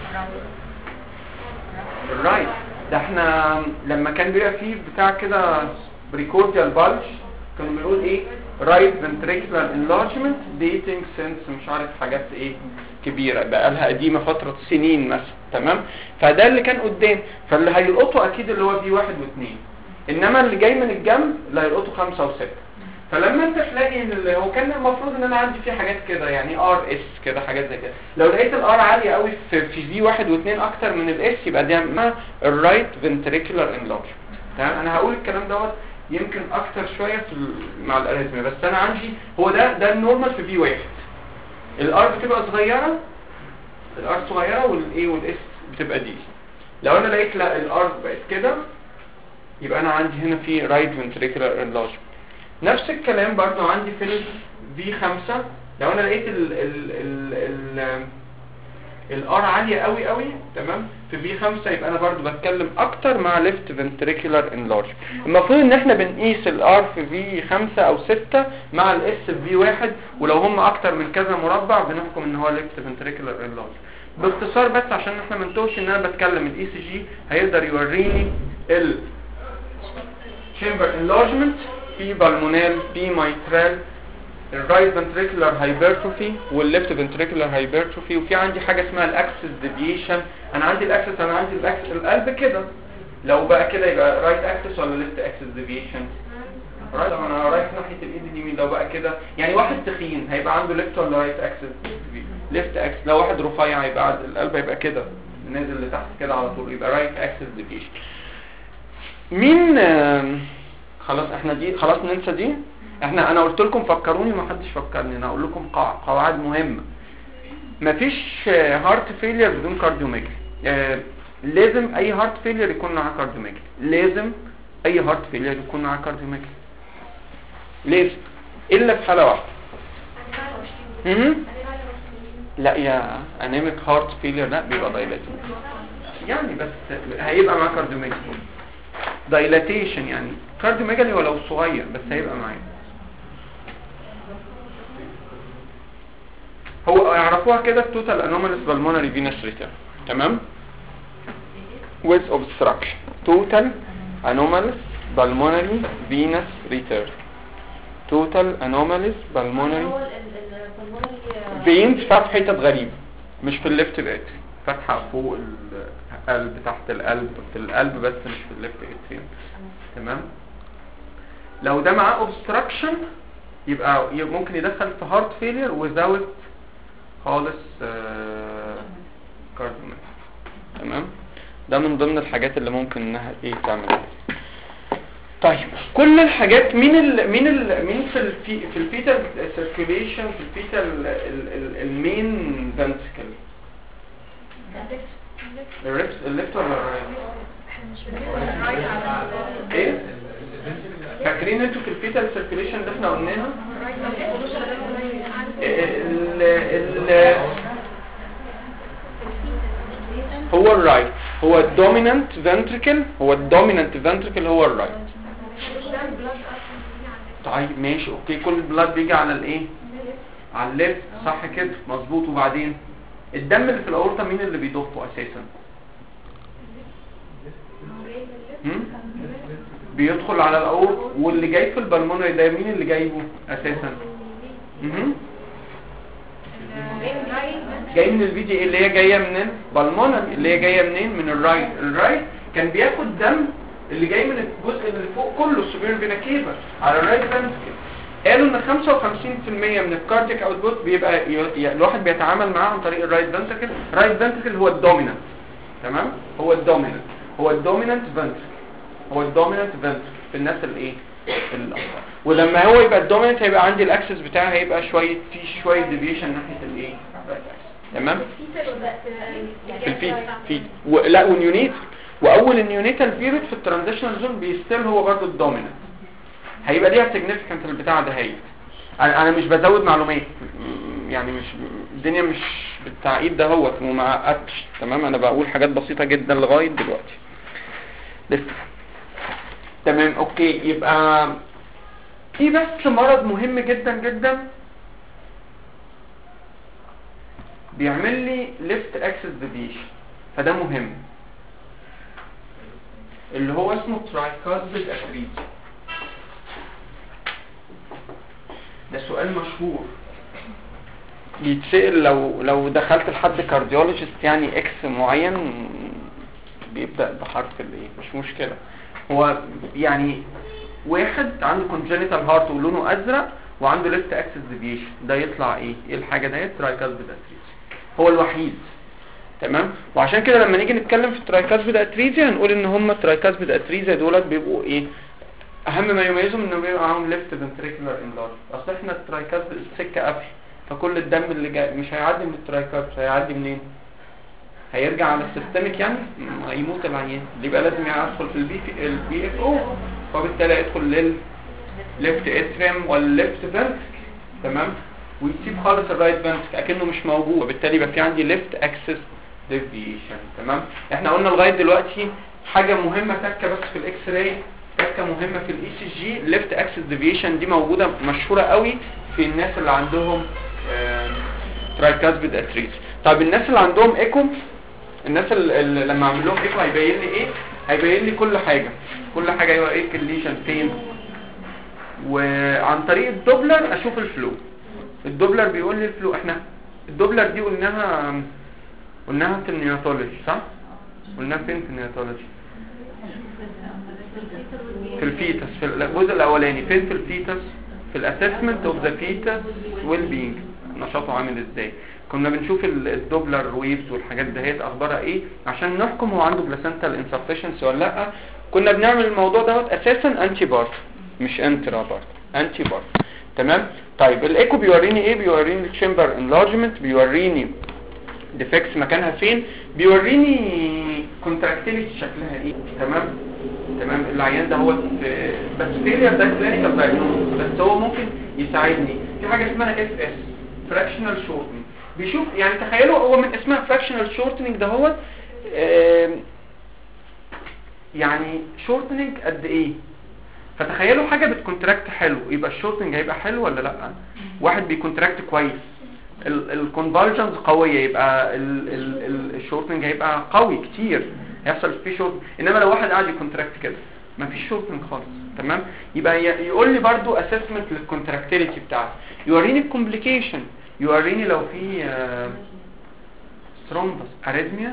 الرايت. ده احنا لما كان بيبقى فيه بتاع كده بريكورديال بالج كانوا بيقول ايه؟ رايت فنتريكولار انلارجمنت ديتنج سينس مش عارف حاجات ايه كبيره بقى لها قديمه فتره سنين مثلا. تمام. فده اللي كان قدام، فاللي هيلقطه اكيد اللي هو في واحد واثنين، انما اللي جاي من الجنب اللي هيلقطه خمسة وستة. فلما انت تلاقي اللي هو كان المفروض ان انا عندي فيه حاجات كده يعني ار اس كده حاجات زي كده، لو لقيت الار عاليه قوي في في في واحد واثنين اكتر من الاس يبقى ده مع الرايت فنتريكولار انلارجمنت. تمام. انا هقول الكلام دوت يمكن اكتر شويه في مع الاريثميا، بس انا عندي هو ده ده النورمال في في واحد. الار بتبقى صغيره، الار صغيره والاي والاس بتبقى دي. لو انا لقيت لا الار بقت كده يبقى انا عندي هنا في رايت فنتريكولار انلارجمنت. نفس الكلام برضو عندي في الفي خمسة، لو انا لقيت ال ال ال ال الار عاليه قوي قوي تمام في في خمسة يبقى انا برضو بتكلم اكتر مع ليفت فنتريكولار انلارجمنت. المفروض ان احنا بنقيس الار في في خمسة او ستة مع الاس في في واحد، ولو هم اكتر من كذا مربع بنحكم ان هو ليفت فنتريكولار انلارجمنت. باختصار بس عشان احنا ما نتوهش ان انا بتكلم الاي سي جي هيقدر يوريني ال chamber enlargement في بالمونال في مايترال الرايت فنتريكولار هايبرتروفي والليفت فنتريكولار هايبرتروفي، وفي عندي حاجه اسمها الاكسس ديفيشن. انا عندي الاكسس انا عندي الاكسس القلب كده، لو بقى كده يبقى رايت اكسس ولا ليفت اكسس ديفيشن؟ رايت. انا رايت ناحيه الايد اليمين، لو بقى كده يعني واحد تخين هيبقى عنده ليفت ولا رايت اكسس؟ ليفت اكسس. لو واحد رفيع هيبقى القلب هيبقى كده نازل لتحت كده على طول، يبقى رايت اكسس ديفيشن. مين خلاص احنا دي خلاص ننسى دي. احنا انا قلت لكم فكروني ما حدش فكرني. انا اقول لكم قا- قواعد مهمه. مفيش هارت فيلير بدون كارديوميجالي. آه لازم اي هارت فيلير يكون معاه كارديوميجالي. لازم اي هارت فيلير يكون معاه كارديوميجالي. لازم الا في حاله واحده. امم لا يا انيميك هارت فيلير لا بيبقى دايلاتيشن يعني، بس هيبقى معاه كارديوميجالي دايلاتيشن يعني كارديوميجالي ولو صغير بس هيبقى معاه. هو يعرفوها كده التوتال انوماليس بالمونري فينس ريتيرن. تمام with obstruction total anomalous pulmonary venous return total anomalous pulmonary veins فتح حتت غريبة مش في الليفت بقت فتحة فوق القلب تحت القلب في القلب بس مش في الليفت اتريوم. تمام لو ده معاه obstruction يبقى ممكن يدخل في heart failure without خالص كارديوميجالي. تمام ده من ضمن الحاجات اللي ممكن انها ايه تعمل. طيب كل الحاجات مين ال مين ال مين في الفي في الفيتال سيركيوليشن في الفيتال المين فنتريكل الليفت الليفت ولا الرايت؟ ايه فاكرين انتوا في الفيتال سيركيوليشن اللي احنا قلناها ال ال هو الرايت هو الدومينانت فنتريكل هو الدومينانت فنتريكل هو الرايت. طيب ماشي اوكي كل البلاد بيجي على الايه على الليفت صح كده مظبوط. وبعدين الدم اللي في الاورطه مين اللي بيضخه اساسا؟ هم؟ بيدخل على الاورطه واللي جاي في البلمونري ده مين اللي جايبه اساسا؟ هم؟ جاي من الفي دي اللي هي جايه من البلمونري اللي هي جايه منين من الرايت. الرايت كان بياخد دم اللي جاي من الجزء اللي فوق كله السوبير فينا كيفا على الرايت فنتريكل. قالوا ان خمسة وخمسين بالمية من الكاردياك اوتبوت بيبقى ي... الواحد بيتعامل معاه عن طريق الرايت فنتريكل. الرايت فنتريكل هو الدومينانت. تمام هو الدومينانت هو الدومينانت فنتريكل هو الدومينانت فنتريكل في الناس الايه الاخرى. ولما هو يبقى الدومينانت هيبقى عندي الاكسس بتاعه هيبقى شويه في شويه ديفيشن ناحيه الايه. تمام في الفيت فيت و... لا والنيونيت واول النيونيتال بيريد في الترانزيشنال زون بيستيل هو برضو الدومينانت. هيبقى ليها سيجنيفيكانت البتاع ده. هي انا انا مش بزود معلومات يعني مش الدنيا مش بالتعقيد ده هو وما عقدتش. تمام انا بقول حاجات بسيطه جدا لغايه دلوقتي لسه. تمام اوكي يبقى في بس مرض مهم جدا جدا بيعمل لي ليفت اكسس ديفيشن فده مهم اللي هو اسمه ترايكاسبيد اتريزيا. ده سؤال مشهور بيتسأل لو لو دخلت لحد كارديولوجيست يعني اكس معين بيبدأ بحرف الايه مش مشكلة. هو يعني واحد عنده congenital heart ولونه ازرق وعنده ليفت اكسس ديفيشن ده يطلع ايه ايه الحاجة ديت ترايكاسبيد اتريزيا هو الوحيد. تمام وعشان كده لما نيجي نتكلم في الترايكاسبيد اتريزيا هنقول ان هم الترايكاسبيد اتريزيا دولت بيبقوا ايه اهم ما يميزهم انه بيبقى معاهم ليفت فنتريكولار انلارج. اصل احنا الترايكاسبيد السكه قفل فكل الدم اللي جاي مش هيعدي من الترايكاسبيد هيعدي منين؟ هيرجع على السيستميك يعني هيموت العيان اللي يبقى لازم يدخل في البي في البي اف او وبالتالي يدخل للليفت اتريم والليفت فنتريكل. تمام ويسيب خالص الرايت فنتريكل اكنه مش موجود وبالتالي يبقى في عندي ليفت اكسس ديفيشن. تمام احنا قلنا لغايه دلوقتي حاجه مهمه تكه بس في الاكس راي تكه مهمه في الاي سي جي ليفت اكسس ديفيشن دي موجوده مشهوره قوي في الناس اللي عندهم ترايكاسبيد اتريزيا. طب الناس اللي عندهم ايكو الناس اللي لما اعمل لهم ايكو هيبين لي ايه هيبين لي كل حاجه كل حاجه ايوه ايه الليشن فين وعن طريق الدوبلر اشوف الفلو. الدوبلر بيقول لي الفلو. احنا الدوبلر دي قلناها قلناها في النيوتولوجي صح قلناها فين في النيوتولوجي في الفيتس في الجزء الاولاني فين في الفيتس في الاسسمنت اوف ذا فيتس ويل بينج نشاطه عامل ازاي. كنا بنشوف الدوبلر ويفز والحاجات دهيت اخبارها ايه عشان نحكم هو عنده بلاسنتال انسفشنسي ولا لا. كنا بنعمل الموضوع دوت اساسا انتي بارت مش انترا برضه، انتي برضه. تمام. طيب الايكو بيوريني ايه؟ بيوريني التشامبر انلارجمنت، بيوريني ديفكتس مكانها فين، بيوريني كونتراكتيليتي شكلها ايه. تمام تمام. العيان ده هو بس فيلير ده كلينيكال دايجنوستس، بس هو ممكن يساعدني في حاجه اسمها اف اس فراكشنال شورتنج. بيشوف يعني تخيلوا هو من اسمها فراكشنال شورتنج ده هو يعني شورتنج قد ايه. فتخيلوا حاجه بتكونتراكت حلو، يبقى الشورتنج هيبقى حلو ولا لا؟ واحد بيكونتراكت كويس الكونفالجنز قويه، يبقى الشورتنج هيبقى قوي كتير، هيحصل فيه شورت. انما لو واحد قاعد يكونتراكت كده ما فيش شورتنج خالص. تمام. يبقى يقول لي برضو اسسمنت للكونتراكتيليتي بتاعته، يوريني الكومبليكيشن، يوريني لو في ثرومبس اريثميا.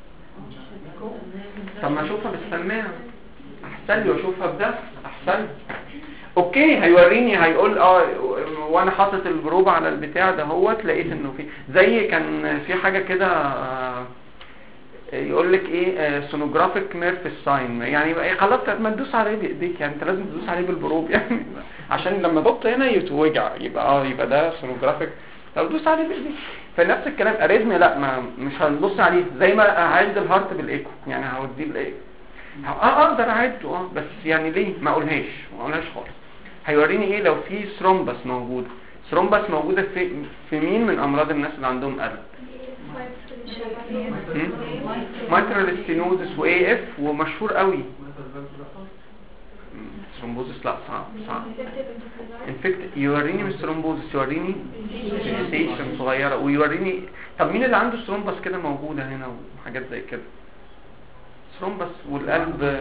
طب ما اشوفها بالسماعه احسن لي، واشوفها بده احسن لي. اوكي هيوريني، هيقول اه وانا حاطط البروب على البتاع ده هو لقيت انه في زي كان في حاجه كده آه يقول لك ايه سونوجرافيك نيرف ساين، يعني يبقى ايه خلاص ما تدوس عليه بايديك، يعني انت لازم تدوس عليه بالبروب يعني عشان لما ضغط هنا يتوجع يبقى اه يبقى ده سونوجرافيك، لو دوس عليه بايديك. فنفس الكلام اريزميا لا ما مش هنبص عليه زي ما هعد الهارت بالايكو، يعني هوديه بالايكو اه اقدر اعده اه بس يعني ليه ما اقولهاش ما اقولهاش خالص. هيوريني ايه لو في ثرومبس موجوده. ثرومبس موجوده في في مين من امراض الناس اللي عندهم قلب؟ مايترال ستينوزس واي اف، ومشهور قوي ثرومبوزس لا صعب صعب انفكت. يوريني مش ثرومبوزس، يوريني سيشن صغيره، ويوريني طب مين اللي عنده ثرومبس كده موجوده هنا وحاجات زي كده. ثرومبس والقلب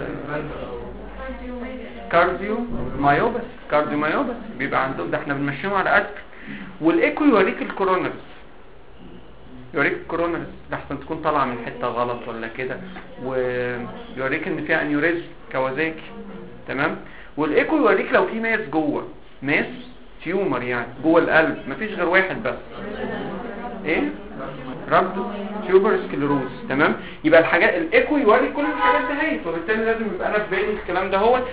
كارديو مايوبس، كارديو مايوبس بيبقى عندهم ده، احنا بنمشيهم على قد. والايكو يوريك الكورونرز، يوريك الكورونرز لحسن تكون طالعه من حته غلط ولا كده، ويوريك ان فيها انيوريزم كوازاكي. تمام. والايكو يوريك لو في ماس جوه، ماس تيومر يعني جوه القلب، مفيش غير واحد بس ايه رابدو تيوبر سكليروز. تمام. يبقى الحاجات الايكو يوري كل الحاجات دهيت، وبالتالي لازم يبقى انا في بالي الكلام ده هو.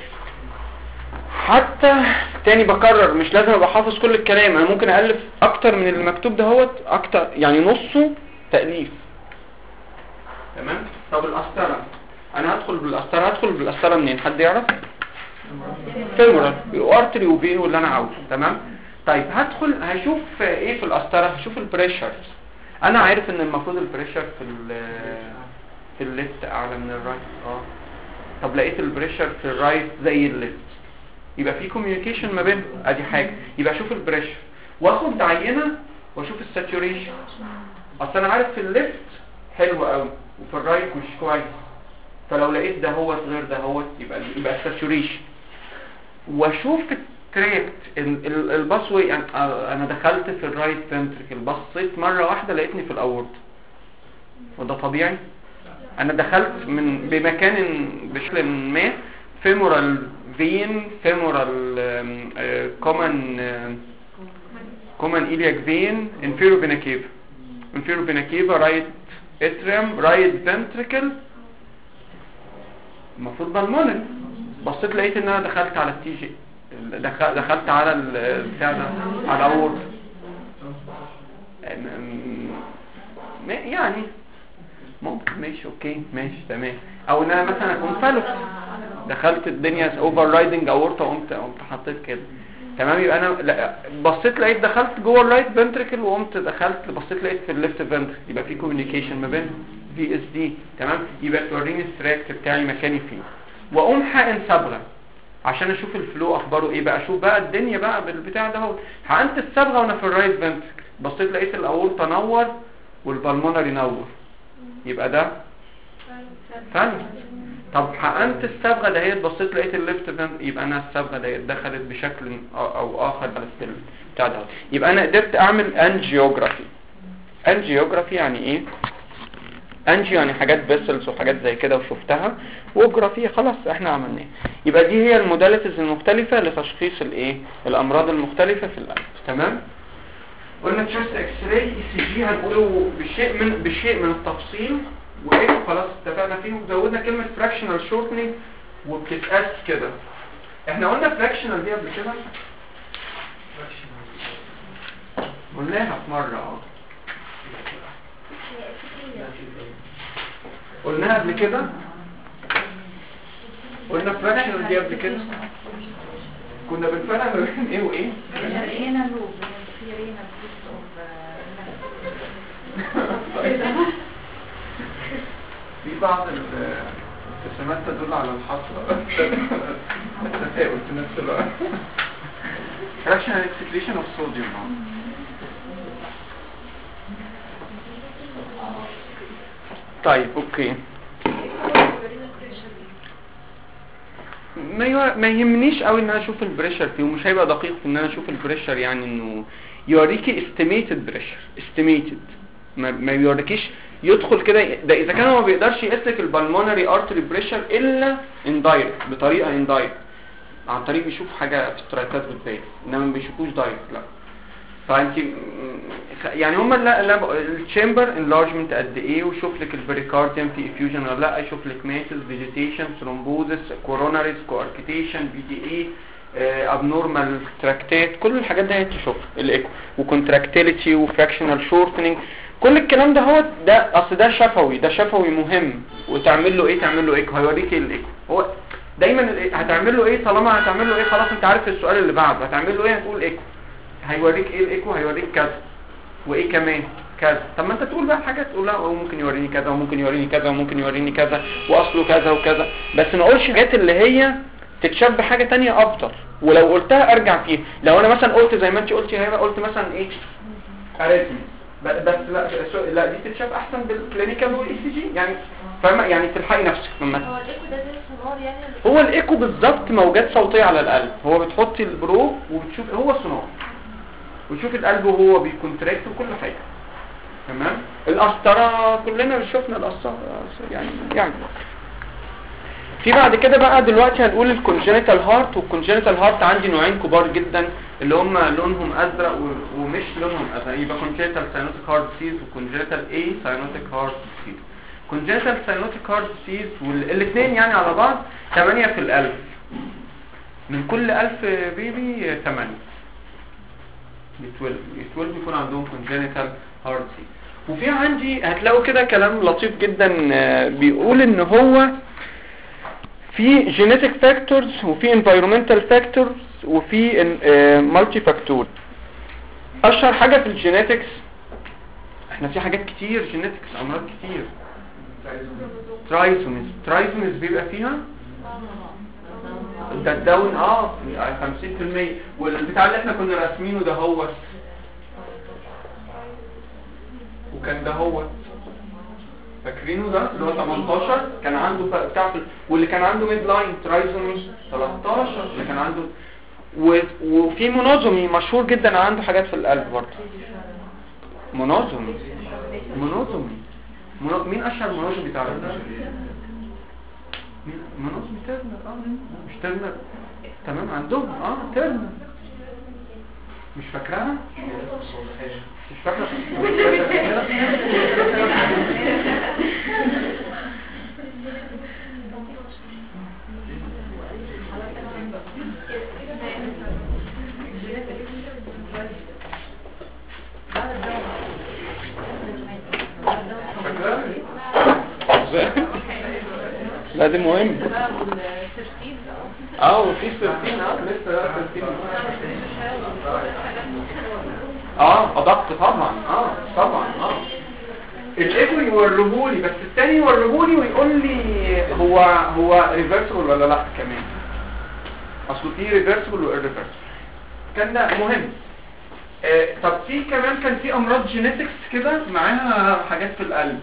حتى تاني بكرر مش لازم ابقى حافظ كل الكلام، انا ممكن الف اكتر من المكتوب ده هو اكتر، يعني نصه تاليف. تمام. طب القسطره انا هدخل بالقسطره، هدخل بالقسطره منين حد يعرف؟ فيمورال وارتري وفين واللي انا عاوزه. تمام. طيب هدخل هشوف ايه في القسطره، هشوف البريشر. انا عارف ان المفروض البريشر في ال في الليفت اعلى من الرايت اه طب لقيت البريشر في الرايت زي الليفت، يبقى في كوميونيكيشن ما بينهم، ادي حاجه. يبقى اشوف البريشر واخد عينه واشوف الساتوريشن. اصل انا عارف في الليفت حلو قوي وفي الرايت مش كويس، فلو لقيت ده هو غير ده هو يبقى يبقى الساتوريشن. واشوف التراكت الباس واي، يعني انا دخلت في الرايت فنتريكل بصيت مره واحده لقيتني في الاورط، وده طبيعي؟ انا دخلت من بمكان بشكل ما فيمورال فين، فيمورال كومن كومن إلياك فين، انفيرو فينا كيفا، انفيرو فينا كيفا، رايت اتريم، رايت فنتريكل، المفروض بالمونري. بصيت لقيت ان انا دخلت على التي جي، دخلت على البتاع ده على الاورط، يعني ممكن ماشي اوكي ماشي تمام. او ان انا مثلا اكون فالوس دخلت الدنيا اوفر رايدنج اورطه وقمت قمت حطيت كده. تمام. يبقى انا بصيت لقيت دخلت جوه الرايت فنتريكل وقمت دخلت بصيت لقيت في الليفت فنتريكل، يبقى في كوميونيكيشن ما بين في اس دي. تمام. يبقى توريني التراكت بتاعي مكاني فين، واقوم حقن صبغه عشان اشوف الفلو اخباره ايه بقى، اشوف بقى الدنيا بقى بالبتاع ده اهو. حقنت الصبغه وانا في الرايت فنتريكل، بصيت لقيت الاورطه نور والبلمونري نور، يبقى ده فن. طب حقنت الصبغه دهيت بصيت لقيت الليفت فن، يبقى انا الصبغه دهيت دخلت بشكل او اخر على السلم بتاع ده. يبقى انا قدرت اعمل انجيوجرافي. انجيوجرافي يعني ايه؟ انجيو يعني حاجات فيسلز وحاجات زي كده وشفتها، وجرافي خلاص احنا عملناها. يبقى دي هي الموداليتيز المختلفه لتشخيص الايه الامراض المختلفه في القلب. تمام. قلنا تشست اكس راي اي سي جي هنقوله بشيء من بشيء من التفصيل، وايه خلاص اتفقنا فيه، وزودنا كلمه فراكشنال شورتنج وبتتقاس كده احنا قلنا فراكشنال دي قبل كده، قلناها في مره اه قلناها قبل كده، قلنا فراكشنال دي قبل كده، كنا بنفرق ما بين ايه وايه. في بعض الابتسامات تدل على الحسرة التفاؤل في نفس الوقت. fractional excretion of sodium. طيب اوكي، ما يو... ما يهمنيش قوي ان انا اشوف البريشر فيه، ومش هيبقى دقيق في ان انا اشوف البريشر، يعني انه يوريكي استيميتد بريشر، استيميتد ما, ما يوريكيش يدخل كده. ده اذا كان هو ما بيقدرش يقيس البلمونري ارتري بريشر الا اندايركت، بطريقه اندايركت، عن طريق بيشوف حاجه في الترايتات بتبين، انما ما بيشوفوش دايركت. لا فانت يعني هم التشامبر انلارجمنت قد ايه، ويشوف لك البريكارديوم في افيوجن ولا لا، يشوف لك ماتس، فيجيتيشن، ثرومبوزس، كوروناريز، كواركيتيشن، بي دي اي، ابنورمال تراكتات، كل الحاجات دي هتشوفها الايكو، وكونتراكتيليتي وفراكشنال شورتنينج، كل الكلام ده هو ده اصل ده شفوي، ده شفوي مهم. وتعمل له ايه؟ تعمل له ايكو، هيوريك الايكو. هو دايما هتعمل له ايه؟ طالما هتعمل له ايه خلاص انت عارف السؤال اللي بعده هتعمل له ايه، هتقول ايكو. هيوريك ايه الايكو؟ هيوريك كذا وايه كمان كذا. طب ما انت تقول بقى حاجه، تقول لا هو ممكن يوريني كذا وممكن يوريني كذا وممكن يوريني كذا واصله كذا وكذا، بس ما اقولش حاجات اللي هي تتشبه بحاجه تانية افضل. ولو قلتها ارجع فيها. لو انا مثلا قلت زي ما انت قلتي هيبقى قلت مثلا ايه اريثمي، بس لا لا دي تتشاف احسن بالكلينيكال والاي سي جي، يعني فاهمه؟ يعني تلحقي نفسك مثلا. هو الايكو ده زي السونار يعني؟ هو الايكو بالظبط موجات صوتيه على القلب، هو بتحطي البرو وبتشوف، هو سونار، وتشوف القلب وهو بيكونتراكت وكل حاجه. تمام. القسطره كلنا شفنا القسطره يعني يعني في بعد كده بقى دلوقتي هنقول الكونجنيتال هارت. والكونجنيتال هارت عندي نوعين كبار جدا اللي هم لونهم ازرق ومش لونهم ازرق، يبقى كونجنيتال ساينوتيك هارت ديزيز وكونجنيتال اي ساينوتيك هارت ديزيز. كونجنيتال ساينوتيك هارت ديزيز والاثنين يعني على بعض ثمانية في الألف، من كل ألف بيبي ثمانية يتولد يكون عندهم كونجنيتال هارت ديزيز. وفي عندي هتلاقوا كده كلام لطيف جدا بيقول ان هو في genetic factors وفي environmental factors وفي multi factor. اشهر حاجة في الجينيتكس، احنا في حاجات كتير جينيتكس، امراض كتير. ترايسوميز، ترايسوميز بيبقى فيها ده الداون اه خمسين في المية. والبتاع اللي احنا كنا راسمينه ده هو، وكان ده هو فاكرينه ده اللي هو ثمانية عشر كان عنده بتاع، واللي كان عنده ميد لاين ترايزومي ثلاثة عشر اللي كان عنده، وفي مونوزومي مشهور جدا عنده حاجات في القلب برضه. مونوزومي مونوزومي منو... مين اشهر مونوزومي بتاع ده؟ مين مونوزومي؟ تيرنر. اه مش تيرنر تمام عندهم اه تيرنر، مش فاكراها؟ مش فاكرة. لا دي مهم. اه وفي ستين اه لسه ستين اه ادق طبعا اه طبعا اه الايكو يوريهولي، بس الثاني يوريهولي ويقول لي هو هو ريفرسبل ولا لا كمان، اصله في ريفرسبل وإيريفرسبل، كان ده مهم. آه طب في كمان كان في امراض جينيتكس كده معاها حاجات في القلب.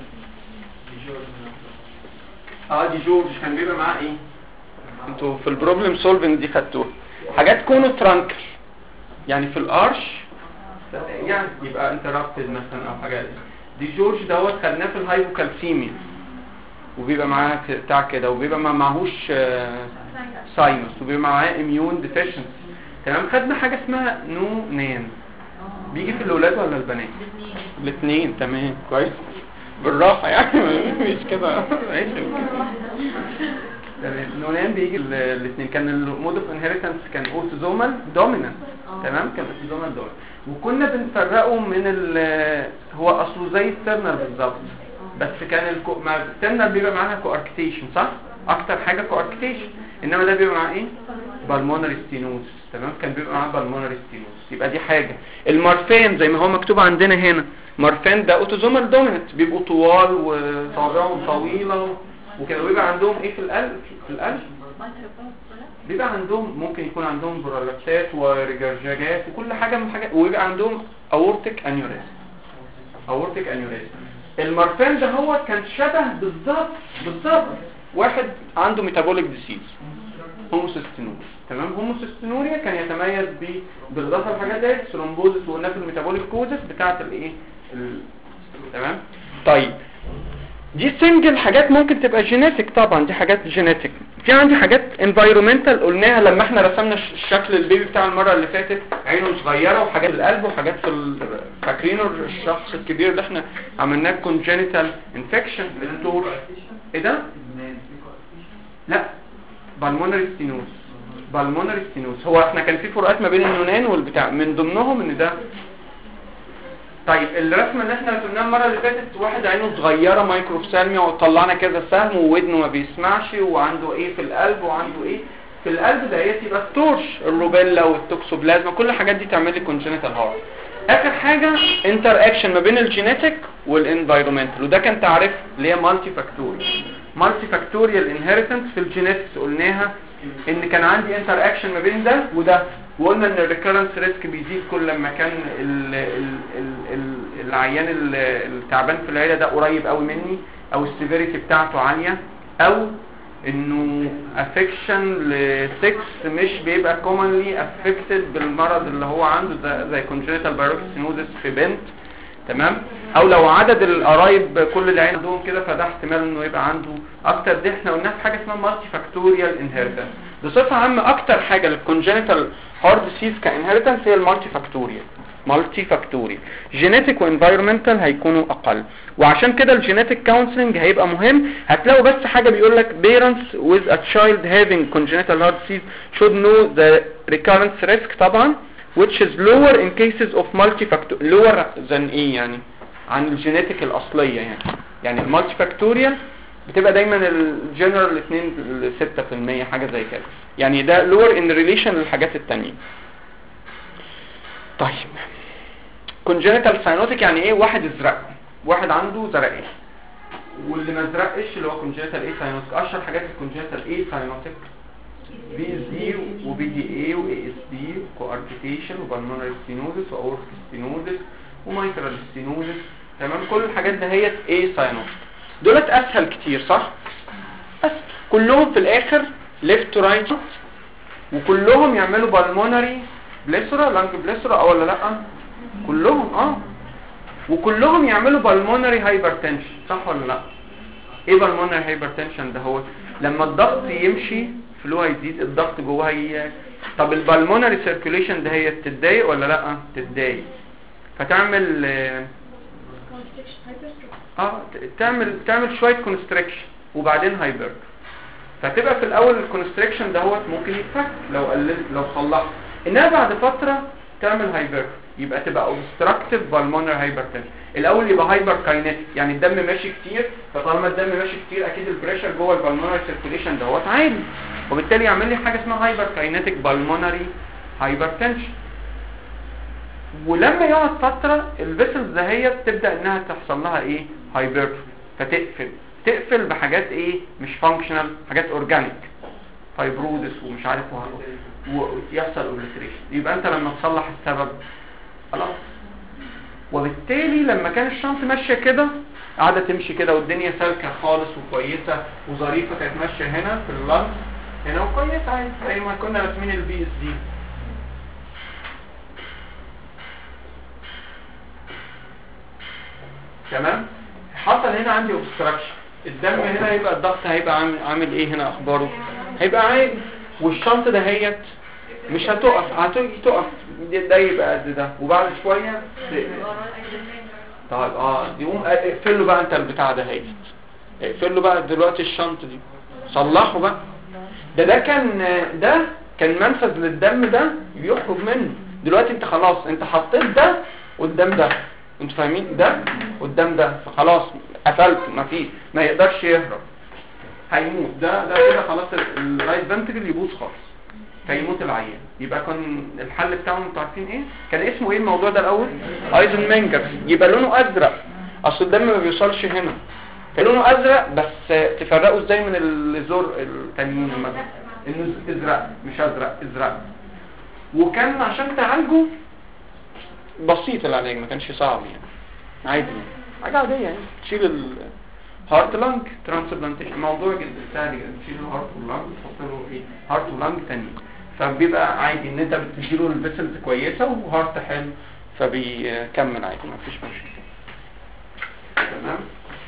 اه دي جورج كان بيبقى معاه ايه؟ انتوا في البروبلم سولفنج دي خدتوها حاجات كونو ترانكل، يعني في الارش يعني يبقى انترابتد مثلا او حاجات. دي جورج دوت خدناه في الهايبوكالسيميا وبيبقى معاه بتاع كده، وبيبقى ما معهوش ساينس، وبيبقى معاه اميون ديفيشنسي. تمام. خدنا حاجه اسمها نو نان، بيجي في الاولاد ولا البنات؟ الاثنين. تمام كويس بالراحه يعني مش كده ماشي. النونان بيجي الاثنين. كان المود اوف انهيرتنس كان اوتوزومال دومينانت، تمام، كان اوتوزومال دومينانت، وكنا بنفرقه من ال هو اصله زي الترنر بالظبط، بس كان الكو... مع الترنر بيبقى معاها كواركتيشن، صح؟ اكتر حاجه كواركتيشن، انما ده بيبقى معاه ايه؟ بالمونري ستينوز، تمام، كان بيبقى معاه بالمونري ستينوز. يبقى دي حاجه. المارفان زي ما هو مكتوب عندنا هنا، مارفان ده اوتوزومال دومينانت، بيبقوا طوال وصوابعهم طويله وكده، ويبقى عندهم ايه في القلب؟ في القلب بيبقى عندهم ممكن يكون عندهم برولابسات ورجرجاجات وكل حاجه من الحاجات، ويبقى عندهم اورتيك انيوريزم. اورتيك انيوريزم. المارفان ده هو كان شبه بالظبط بالظبط واحد عنده ميتابوليك ديسيز، هوموسيستينوريا، تمام. هوموسيستينوريا كان يتميز ب بالاضافه للحاجات دي ثرومبوزس والناس الميتابوليك كوزس بتاعه الايه ال... تمام. طيب دي سنجل حاجات ممكن تبقى جينيتك، طبعا دي حاجات جينيتك. في عندي حاجات انفايرومنتال قلناها لما احنا رسمنا شكل البيبي بتاع المره اللي فاتت، عينه صغيره وحاجات في القلب وحاجات في ال... فاكرينه الشخص الكبير اللي احنا عملناه كونجينيتال انفكشن للدور ايه ده؟ لا بالمونري ستينوز. بالمونري ستينوز هو احنا كان في فروقات ما بين النونان والبتاع، من ضمنهم ان ده. طيب الرسمه اللي احنا رسمناها المره اللي فاتت، واحد عينه صغيره مايكروفسالميا وطلعنا كذا سهم وودنه ما بيسمعش وعنده ايه في القلب وعنده ايه في القلب، ده يبقى ستورش الروبيلا والتوكسوبلازما، كل الحاجات دي تعمل لي كونجنتال هارت. اخر حاجه انتر اكشن ما بين الجينيتك والانفايرومنتال، وده كان تعريف اللي هي مالتي فاكتوريال. مالتي فاكتوريال انهيرتنس في الجينيتكس قلناها ان كان عندي انتر اكشن ما بين ده وده، وقلنا ان الريكورنس ريسك بيزيد كل لما كان ال ال ال ال العيان التعبان في العيله ده قريب قوي مني، او السيفيريتي بتاعته عاليه، او انه افكشن لسكس مش بيبقى كومنلي افكتد بالمرض اللي هو عنده ده زي كونجنتال بايروكسينوزس في بنت، تمام، او لو عدد القرايب كل العين عندهم كده فده احتمال انه يبقى عنده اكتر. دي احنا قلنا في حاجه اسمها مالتي فاكتوريال انهيرتنس. بصفه عامه اكتر حاجه للكونجنتال هارت ديسيز كانهيرتنس هي المالتي فاكتوريال. مالتي فاكتوريال جينيتك وانفايرمنتال هيكونوا اقل، وعشان كده الجينيتك كونسلنج هيبقى مهم. هتلاقوا بس حاجه بيقول لك parents with a child having congenital heart disease should know the recurrence risk طبعا which is lower in cases of multifactorial. lower than ايه يعني؟ عن الجينيتك الاصليه يعني. يعني المالتي فاكتوريال بتبقى دايما الجنرال اتنين ستة في المية حاجه زي كده، يعني ده lower in relation للحاجات التانية. طيب congenital cyanotic يعني ايه؟ واحد ازرق، واحد عنده زرقاء، واللي ما ازرقش اللي هو congenital ايه cyanotic. اشهر حاجات الcongenital ايه cyanotic بي اس دي وبي دي اي واي اس دي وكوارتيشن وبالمونري ستينوزس واورتيك ستينوزس ومايترال ستينوزس، تمام. كل الحاجات دهيت ايه ساينوس. دولت اسهل كتير صح؟ بس كلهم في الاخر ليفت تو رايت، وكلهم يعملوا بالمونري بليسرا لانج بليسرا اه ولا لا؟ كلهم اه وكلهم يعملوا بالمونري هايبرتنشن صح ولا لا؟ ايه بالمونري هايبرتنشن ده؟ هو لما الضغط يمشي فلو هيزيد الضغط جوه هي. طب البالمونري سيركيوليشن ده هي تتضايق ولا لا؟ تتضايق، فتعمل اه تعمل تعمل شويه كونستريكشن وبعدين هايبر، فتبقى في الاول الكونستريكشن ده هو ممكن يتفك لو قللت لو صلحت، انها بعد فتره تعمل هايبر يبقى تبقى اوبستراكتيف بالمونري هايبرتنشن. الاول يبقى هايبر كاينيتيك يعني الدم ماشي كتير، فطالما الدم ماشي كتير اكيد البريشر جوه البالمونري سيركيوليشن دوت عالي، وبالتالي يعمل لي حاجه اسمها هايبر كاينيتيك بالمونري هايبرتنشن. ولما يقعد فتره الفيسلز دهيت تبدا انها تحصل لها ايه؟ هايبر، فتقفل تقفل بحاجات ايه؟ مش فانكشنال، حاجات اورجانيك، فايبروزس ومش عارف ويحصل اوبليتريشن. يبقى انت لما تصلح السبب خلاص. وبالتالي لما كان الشنط ماشيه كده قاعده تمشي كده والدنيا سالكه خالص وكويسه وظريفه، كانت ماشيه هنا في اللنج هنا وكويسه عادي زي ما كنا راسمين البي اس دي. تمام. حصل هنا عندي اوبستراكشن، الدم هنا هيبقى الضغط هيبقى عامل عامل ايه هنا؟ اخباره هيبقى عادي، والشنط دهيت مش هتقف، هتيجي تقف ده يبقى قد ده وبعد شويه طيب اه يقوم اقفل له بقى انت البتاع ده هيت اقفل له بقى دلوقتي الشنط دي صلحوا بقى. ده ده كان ده كان منفذ للدم ده بيخرج منه. دلوقتي انت خلاص انت حطيت ده قدام ده، انتوا فاهمين؟ ده قدام ده، فخلاص قفلت، مفيش، ما يقدرش يهرب، هيموت. ده ده كده خلاص الرايت فنتريكل يبوظ خالص، فيموت العيان. يبقى كان الحل بتاعهم انتوا عارفين ايه؟ كان اسمه ايه الموضوع ده الاول؟ ايزنمنجر. يبقى لونه ازرق، اصل الدم ما بيوصلش هنا، كان لونه ازرق. بس تفرقوا ازاي من الزور التانيين مثلا؟ انه ازرق مش ازرق، ازرق. وكان عشان تعالجه بسيط العلاج، ما كانش صعب يعني، عادي حاجه عاديه يعني. تشيل الهارت لانج ترانسبلانتيشن، موضوع جدا سهل جدا. تشيل الهارت واللانج تحط له ايه؟ هارت ولانج تاني، فبيبقى عادي ان انت بتديله الفيسلز كويسه وهارت حلو، فبيكمل عادي ما فيش مشكله. تمام.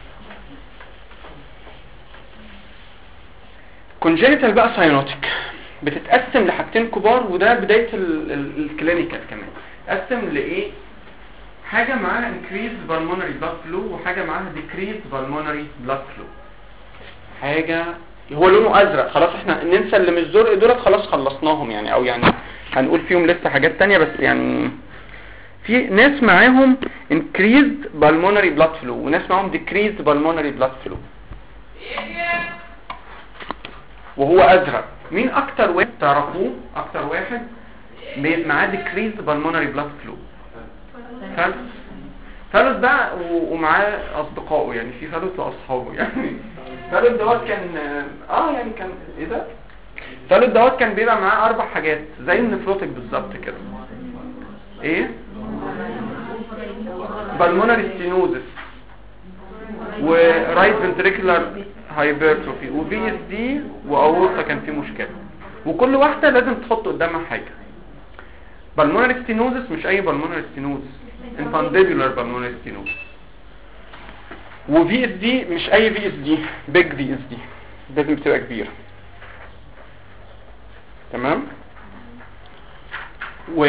كونجينيتال بقى ساينوتيك بتتقسم لحاجتين كبار، وده بدايه الكلينيكال كمان. قسم لايه؟ حاجه معاها increased pulmonary blood flow وحاجه معاها decreased pulmonary blood flow. حاجه هو لونه ازرق، خلاص احنا ننسى اللي مش زرق دولت، خلاص خلصناهم يعني، او يعني هنقول فيهم لسه حاجات تانية، بس يعني في ناس معاهم increased pulmonary blood flow وناس معاهم decreased pulmonary blood flow، وهو ازرق. مين اكتر واحد تعرفوه؟ اكتر واحد معاه decreased pulmonary blood flow؟ فلس. فلس ده ومعاه اصدقائه يعني، في فلس واصحابه يعني. فلس دوت كان اه يعني كان ايه ده؟ فلس دوت كان بيبقى معاه اربع حاجات زي النفروتك بالظبط كده. ايه؟ pulmonary stenosis ورايت ventricular hypertrophy وفي اس دي واورطه كان فيه مشكله، وكل واحده لازم تحط قدامها حاجه. pulmonary stenosis مش اي pulmonary stenosis، infundibular pulmonary stenosis. وفي اس دي مش اي في اس دي، big في اس دي لازم تبقى كبيره. تمام. و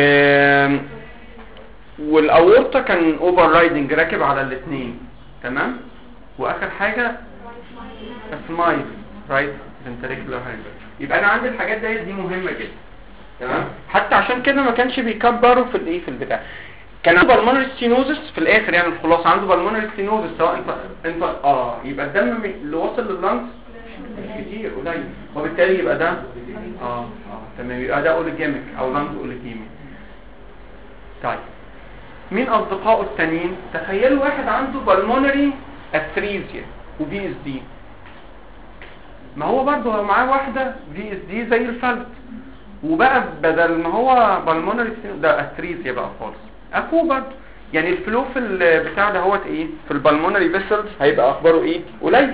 والاورطه كان اوفر رايدنج راكب على الاثنين. تمام. واخر حاجه اسمايل رايت فنتريكولار هايبر. يبقى انا عندي الحاجات دي دي مهمه جدا. تمام. حتى عشان كده ما كانش بيكبروا في الايه في البتاع. كان عنده بالمونري ستينوزس في الاخر يعني، الخلاصه عنده بالمونري ستينوزس سواء انت انت اه يبقى الدم اللي واصل لللنجز كتير قليل، وبالتالي يبقى ده اه اه تمام، يبقى ده اوليجيميك او لنج اوليجيميك. طيب مين اصدقائه التانيين؟ تخيلوا واحد عنده بالمونري اتريزيا وبي اس دي، ما هو برضه معاه واحده في اس دي زي الفلت، وبقى بدل ما هو بالمونري ده اتريزيا بقى خالص. اخوه برضه يعني الفلو في البتاع ده هوت ايه في البالمونري فيسلز هيبقى اخباره ايه؟ قليل.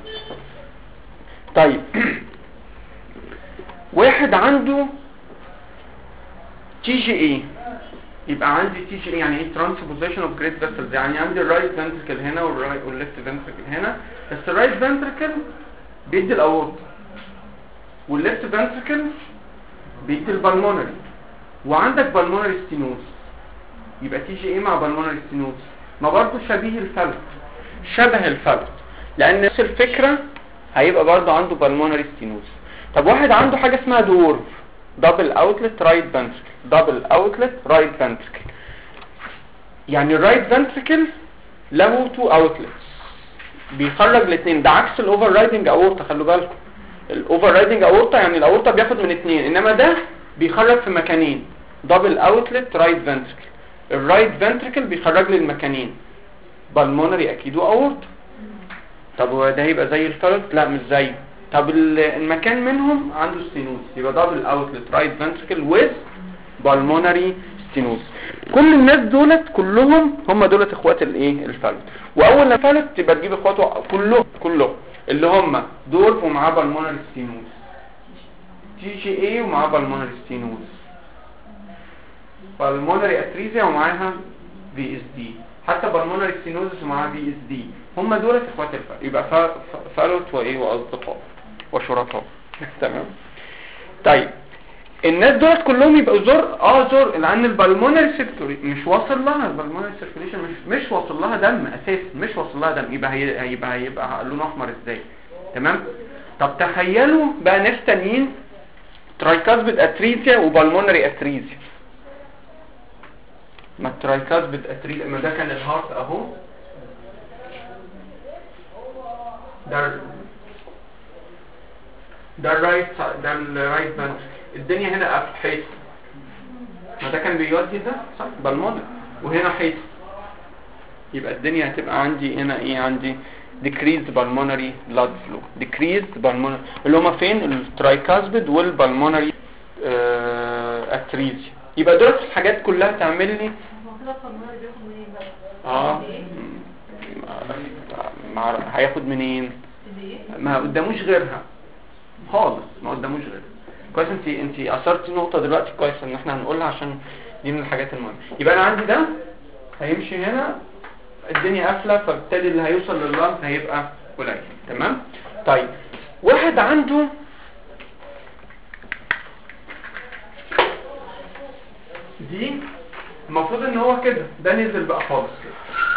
طيب واحد عنده تي جي اي، يبقى عندي تي جي اي يعني ايه؟ ترانسبوزيشن اوف جريد فيسلز، يعني عندي الرايت فنتركل هنا والرايت والليفت فنتركل هنا، بس الرايت فنتركل بيدي الاورطه والليفت فنتركل بيدي البالمونري، وعندك بالمونري ستينوز، يبقى تي جي اي مع بالمونري ستينوز. ما برضه شبيه الفلت، شبه الفلت، لان نفس الفكره هيبقى برضه عنده بالمونري ستينوز. طب واحد عنده حاجه اسمها دورف دبل اوتلت رايت فنتركل، دبل اوتلت رايت فنتركل، يعني الرايت فنتركل له تو اوتلتس بيخرج الاثنين، ده عكس الاوفر رايدنج اورتا. خلوا بالكم الاوفر رايدنج اورتا يعني الاورتا بياخد من اثنين، انما ده بيخرج في مكانين، دبل اوتلت رايت فنتركل. الرايت فنتركل بيخرج لي المكانين، بالمونري اكيد واورتا. طب وده هيبقى زي الفلت؟ لا مش زيه. طب المكان منهم عنده ستينوز، يبقى دبل اوتلت رايت فنتركل ويز بالمونري ستينوز. كل الناس دولت كلهم هم دولت اخوات الايه الفلت، واول ما فلت تبقى تجيب اخواته كلهم كلهم اللي هم دورف ومعاه بالمونري ستينوز، تي جي اي ومعاه بالمونري ستينوز، بالمونري اتريزيا ومعاها في اس دي، حتى بالمونري ستينوزس ومعاها في اس دي، هم دولت اخوات الفلت. يبقى فلت وايه واصدقاء وشركاء. تمام. طيب الناس دولت كلهم يبقوا زور اه زور لان البالمونري سيركولي مش واصل لها، البالمونري سيركوليشن مش مش واصل لها دم اساسا، مش واصل لها دم، يبقى هيبقى هيبقى هيبقى لونه احمر ازاي؟ تمام. طب تخيلوا بقى ناس تانيين ترايكاسبيد اتريزيا وبالمونري اتريزيا. ما الترايكاسبيد اتريزيا، ما ده كان الهارت اهو، ده ده الرايت ده الرايت فنتركل، الدنيا هنا حيط، ما ده كان بيودي ده صح بالمونري، وهنا حيط، يبقى الدنيا هتبقى عندي هنا ايه؟ عندي decreased pulmonary blood flow، decreased pulmonary اللي هما فين؟ الترايكاسبيد والبالمونري اتريزيا. يبقى دول الحاجات كلها تعمل لي اه مع... هياخد منين؟ ما قداموش غيرها خالص، ما قداموش غيرها. كويس انت انت اثرتي نقطه دلوقتي كويس ان احنا هنقولها عشان دي من الحاجات المهمه. يبقى انا عندي ده هيمشي هنا، الدنيا قافله، فبالتالي اللي هيوصل لللنج هيبقى قليل. تمام. طيب واحد عنده دي المفروض ان هو كده، ده نزل بقى خالص كده،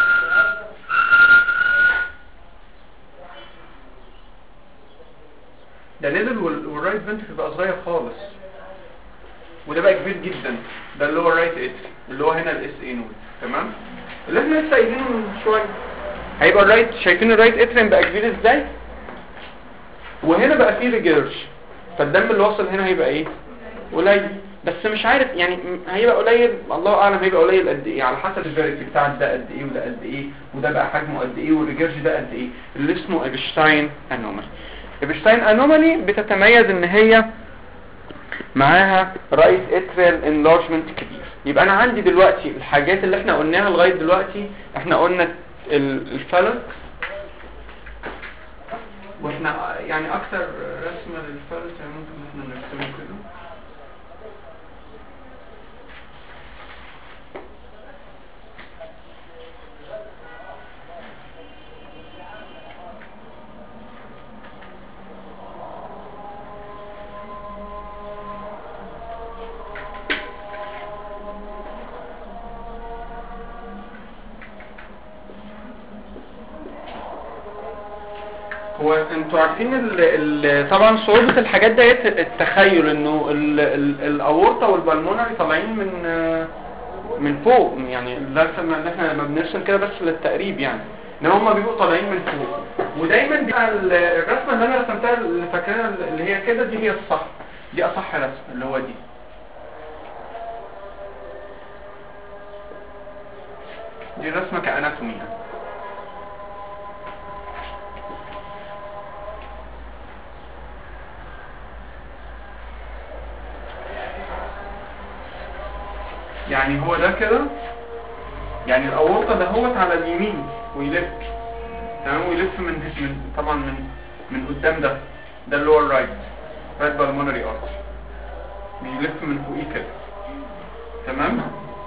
ده نزل والرايت فنتركل بقى صغير خالص، وده بقى كبير جدا، ده اللي هو الرايت اتري اللي هو هنا الاس اي نود. تمام. اللي احنا لسه قايلينه من شويه، هيبقى الرايت، شايفين الرايت اتريم بقى كبير ازاي، وهنا بقى فيه ريجيرش، فالدم اللي وصل هنا هيبقى ايه؟ قليل. بس مش عارف يعني هيبقى قليل، الله اعلم هيبقى قليل قد ايه، على حسب الفيريتي بتاع ده قد ايه وده قد ايه، وده بقى حجمه قد ايه، والريجيرش ده قد ايه، اللي اسمه ايبشتاين انومالي. ايبشتاين انومالي بتتميز ان هي معاها رايت اتريال انلارجمنت كبير. يبقى انا عندي دلوقتي الحاجات اللي احنا قلناها لغايه دلوقتي، احنا قلنا الفالك، واحنا يعني اكثر رسمه للفالك يعني ممكن احنا نرسمه كده. هو انتوا عارفين ال ال طبعا صعوبة الحاجات ديت التخيل انه الاورطة والبالمونري طالعين من من فوق، يعني الرسمة اللي احنا لما بنرسم كده بس للتقريب يعني، انما هم بيبقوا طالعين من فوق. ودايما بيبقى الرسمة اللي انا رسمتها اللي فاكرينها اللي هي كده دي هي الصح، دي اصح رسمة اللي هو دي. دي الرسمة كأناتومي يعني. يعني هو ده كده، يعني الاورطه ده هوت على اليمين ويلف، تمام، ويلف من من طبعا من من قدام ده، ده اللي هو الرايت رايت بالمونري ارتري، بيلف من فوقيه كده. تمام.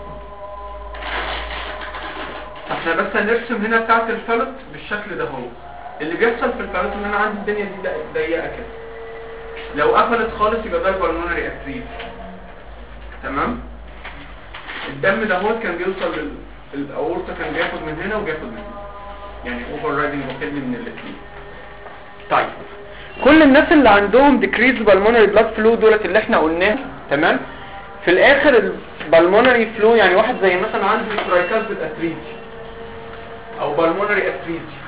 احنا بس هنرسم هنا بتاعه الفلت بالشكل ده. هو اللي بيحصل في الفلت ان انا عندي الدنيا دي ضيقه كده، لو قفلت خالص يبقى ده البالمونري ارتري. تمام. الدم ده هو كان بيوصل للاورطه، كان بياخد من هنا وبياخد من هنا، يعني اوفر رايدنج واخد من الاثنين. طيب كل الناس اللي عندهم decreased pulmonary blood flow دولت اللي احنا قلناه، تمام، في الاخر البالمونري فلو، يعني واحد زي مثلا عنده ترايكاسبيد اتريزيا او بالمونري اتريزيا،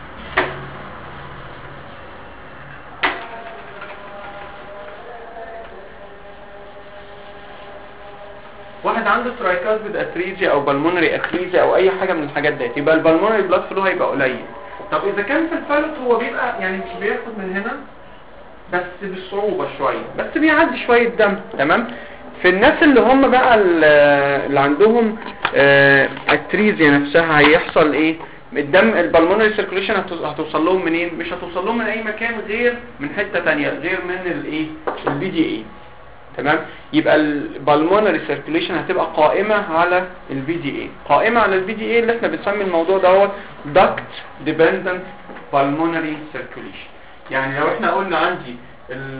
واحد عنده ترايكاسبيد اتريزيا او بالمونري اتريزيا او اي حاجه من الحاجات ديت، يبقى البالمونري بلاد فلو هيبقى قليل. طب اذا كان في الفلت هو بيبقى يعني مش بياخد من هنا بس بصعوبه شويه، بس بيعدي شويه دم. تمام. في الناس اللي هم بقى اللي عندهم اتريزيا نفسها هيحصل ايه؟ الدم البالمونري سيركوليشن هتوصل لهم منين؟ مش هتوصل لهم من اي مكان غير من حته ثانيه غير من الايه؟ البي دي اي. تمام. يبقى البالمونري سيركوليشن هتبقى قائمه على البي دي اي، قائمه على البي دي اي اللي احنا بنسمي الموضوع دوت داكت ديبندنت بالمونري سيركوليشن. يعني لو احنا قلنا عندي ال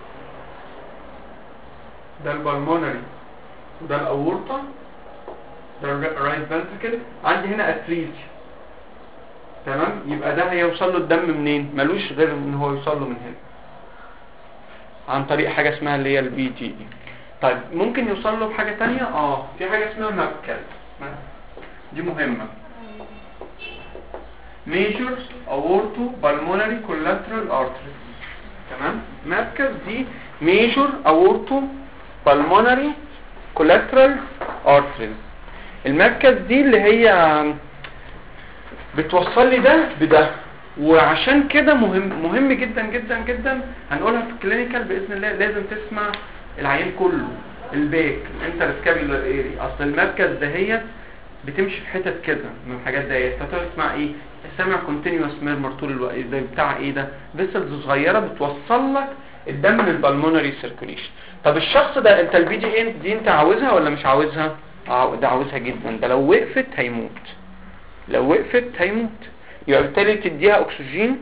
ده البالمونري وده الاورطه، ده الرايت فنتركل. عندي هنا اتريزيا، تمام؟ يبقى ده هيوصل له الدم منين؟ ملوش غير ان هو يوصل له من هنا عن طريق حاجه اسمها اللي هي البي جي دي. طيب ممكن يوصل له بحاجه ثانيه، اه في حاجه اسمها مابكال، دي مهمه. major aorto pulmonary collateral artery، تمام؟ مابكال دي major aorto pulmonary collateral artery. المابكال دي اللي هي بتوصل لي ده بده، وعشان كده مهم مهم جدا جدا جدا هنقولها في الكلينيكال باذن الله. لازم تسمع العيان كله، الباك، الانترسكابيولار اري. اصل المركز دهيت بتمشي في حتت كده من الحاجات ديت، فتقعد تسمع ايه؟ سامع كونتينيوس ميرمر طول الوقت. ده بتاع ايه ده؟ فيسلز صغيره بتوصل لك الدم للبلمونري سيركوليشن. طب الشخص ده انت البي جي ان دي انت عاوزها ولا مش عاوزها؟ اه ده عاوزها جدا. ده لو وقفت هيموت، لو وقفت هيموت. يبقى بالتالي تديها اكسجين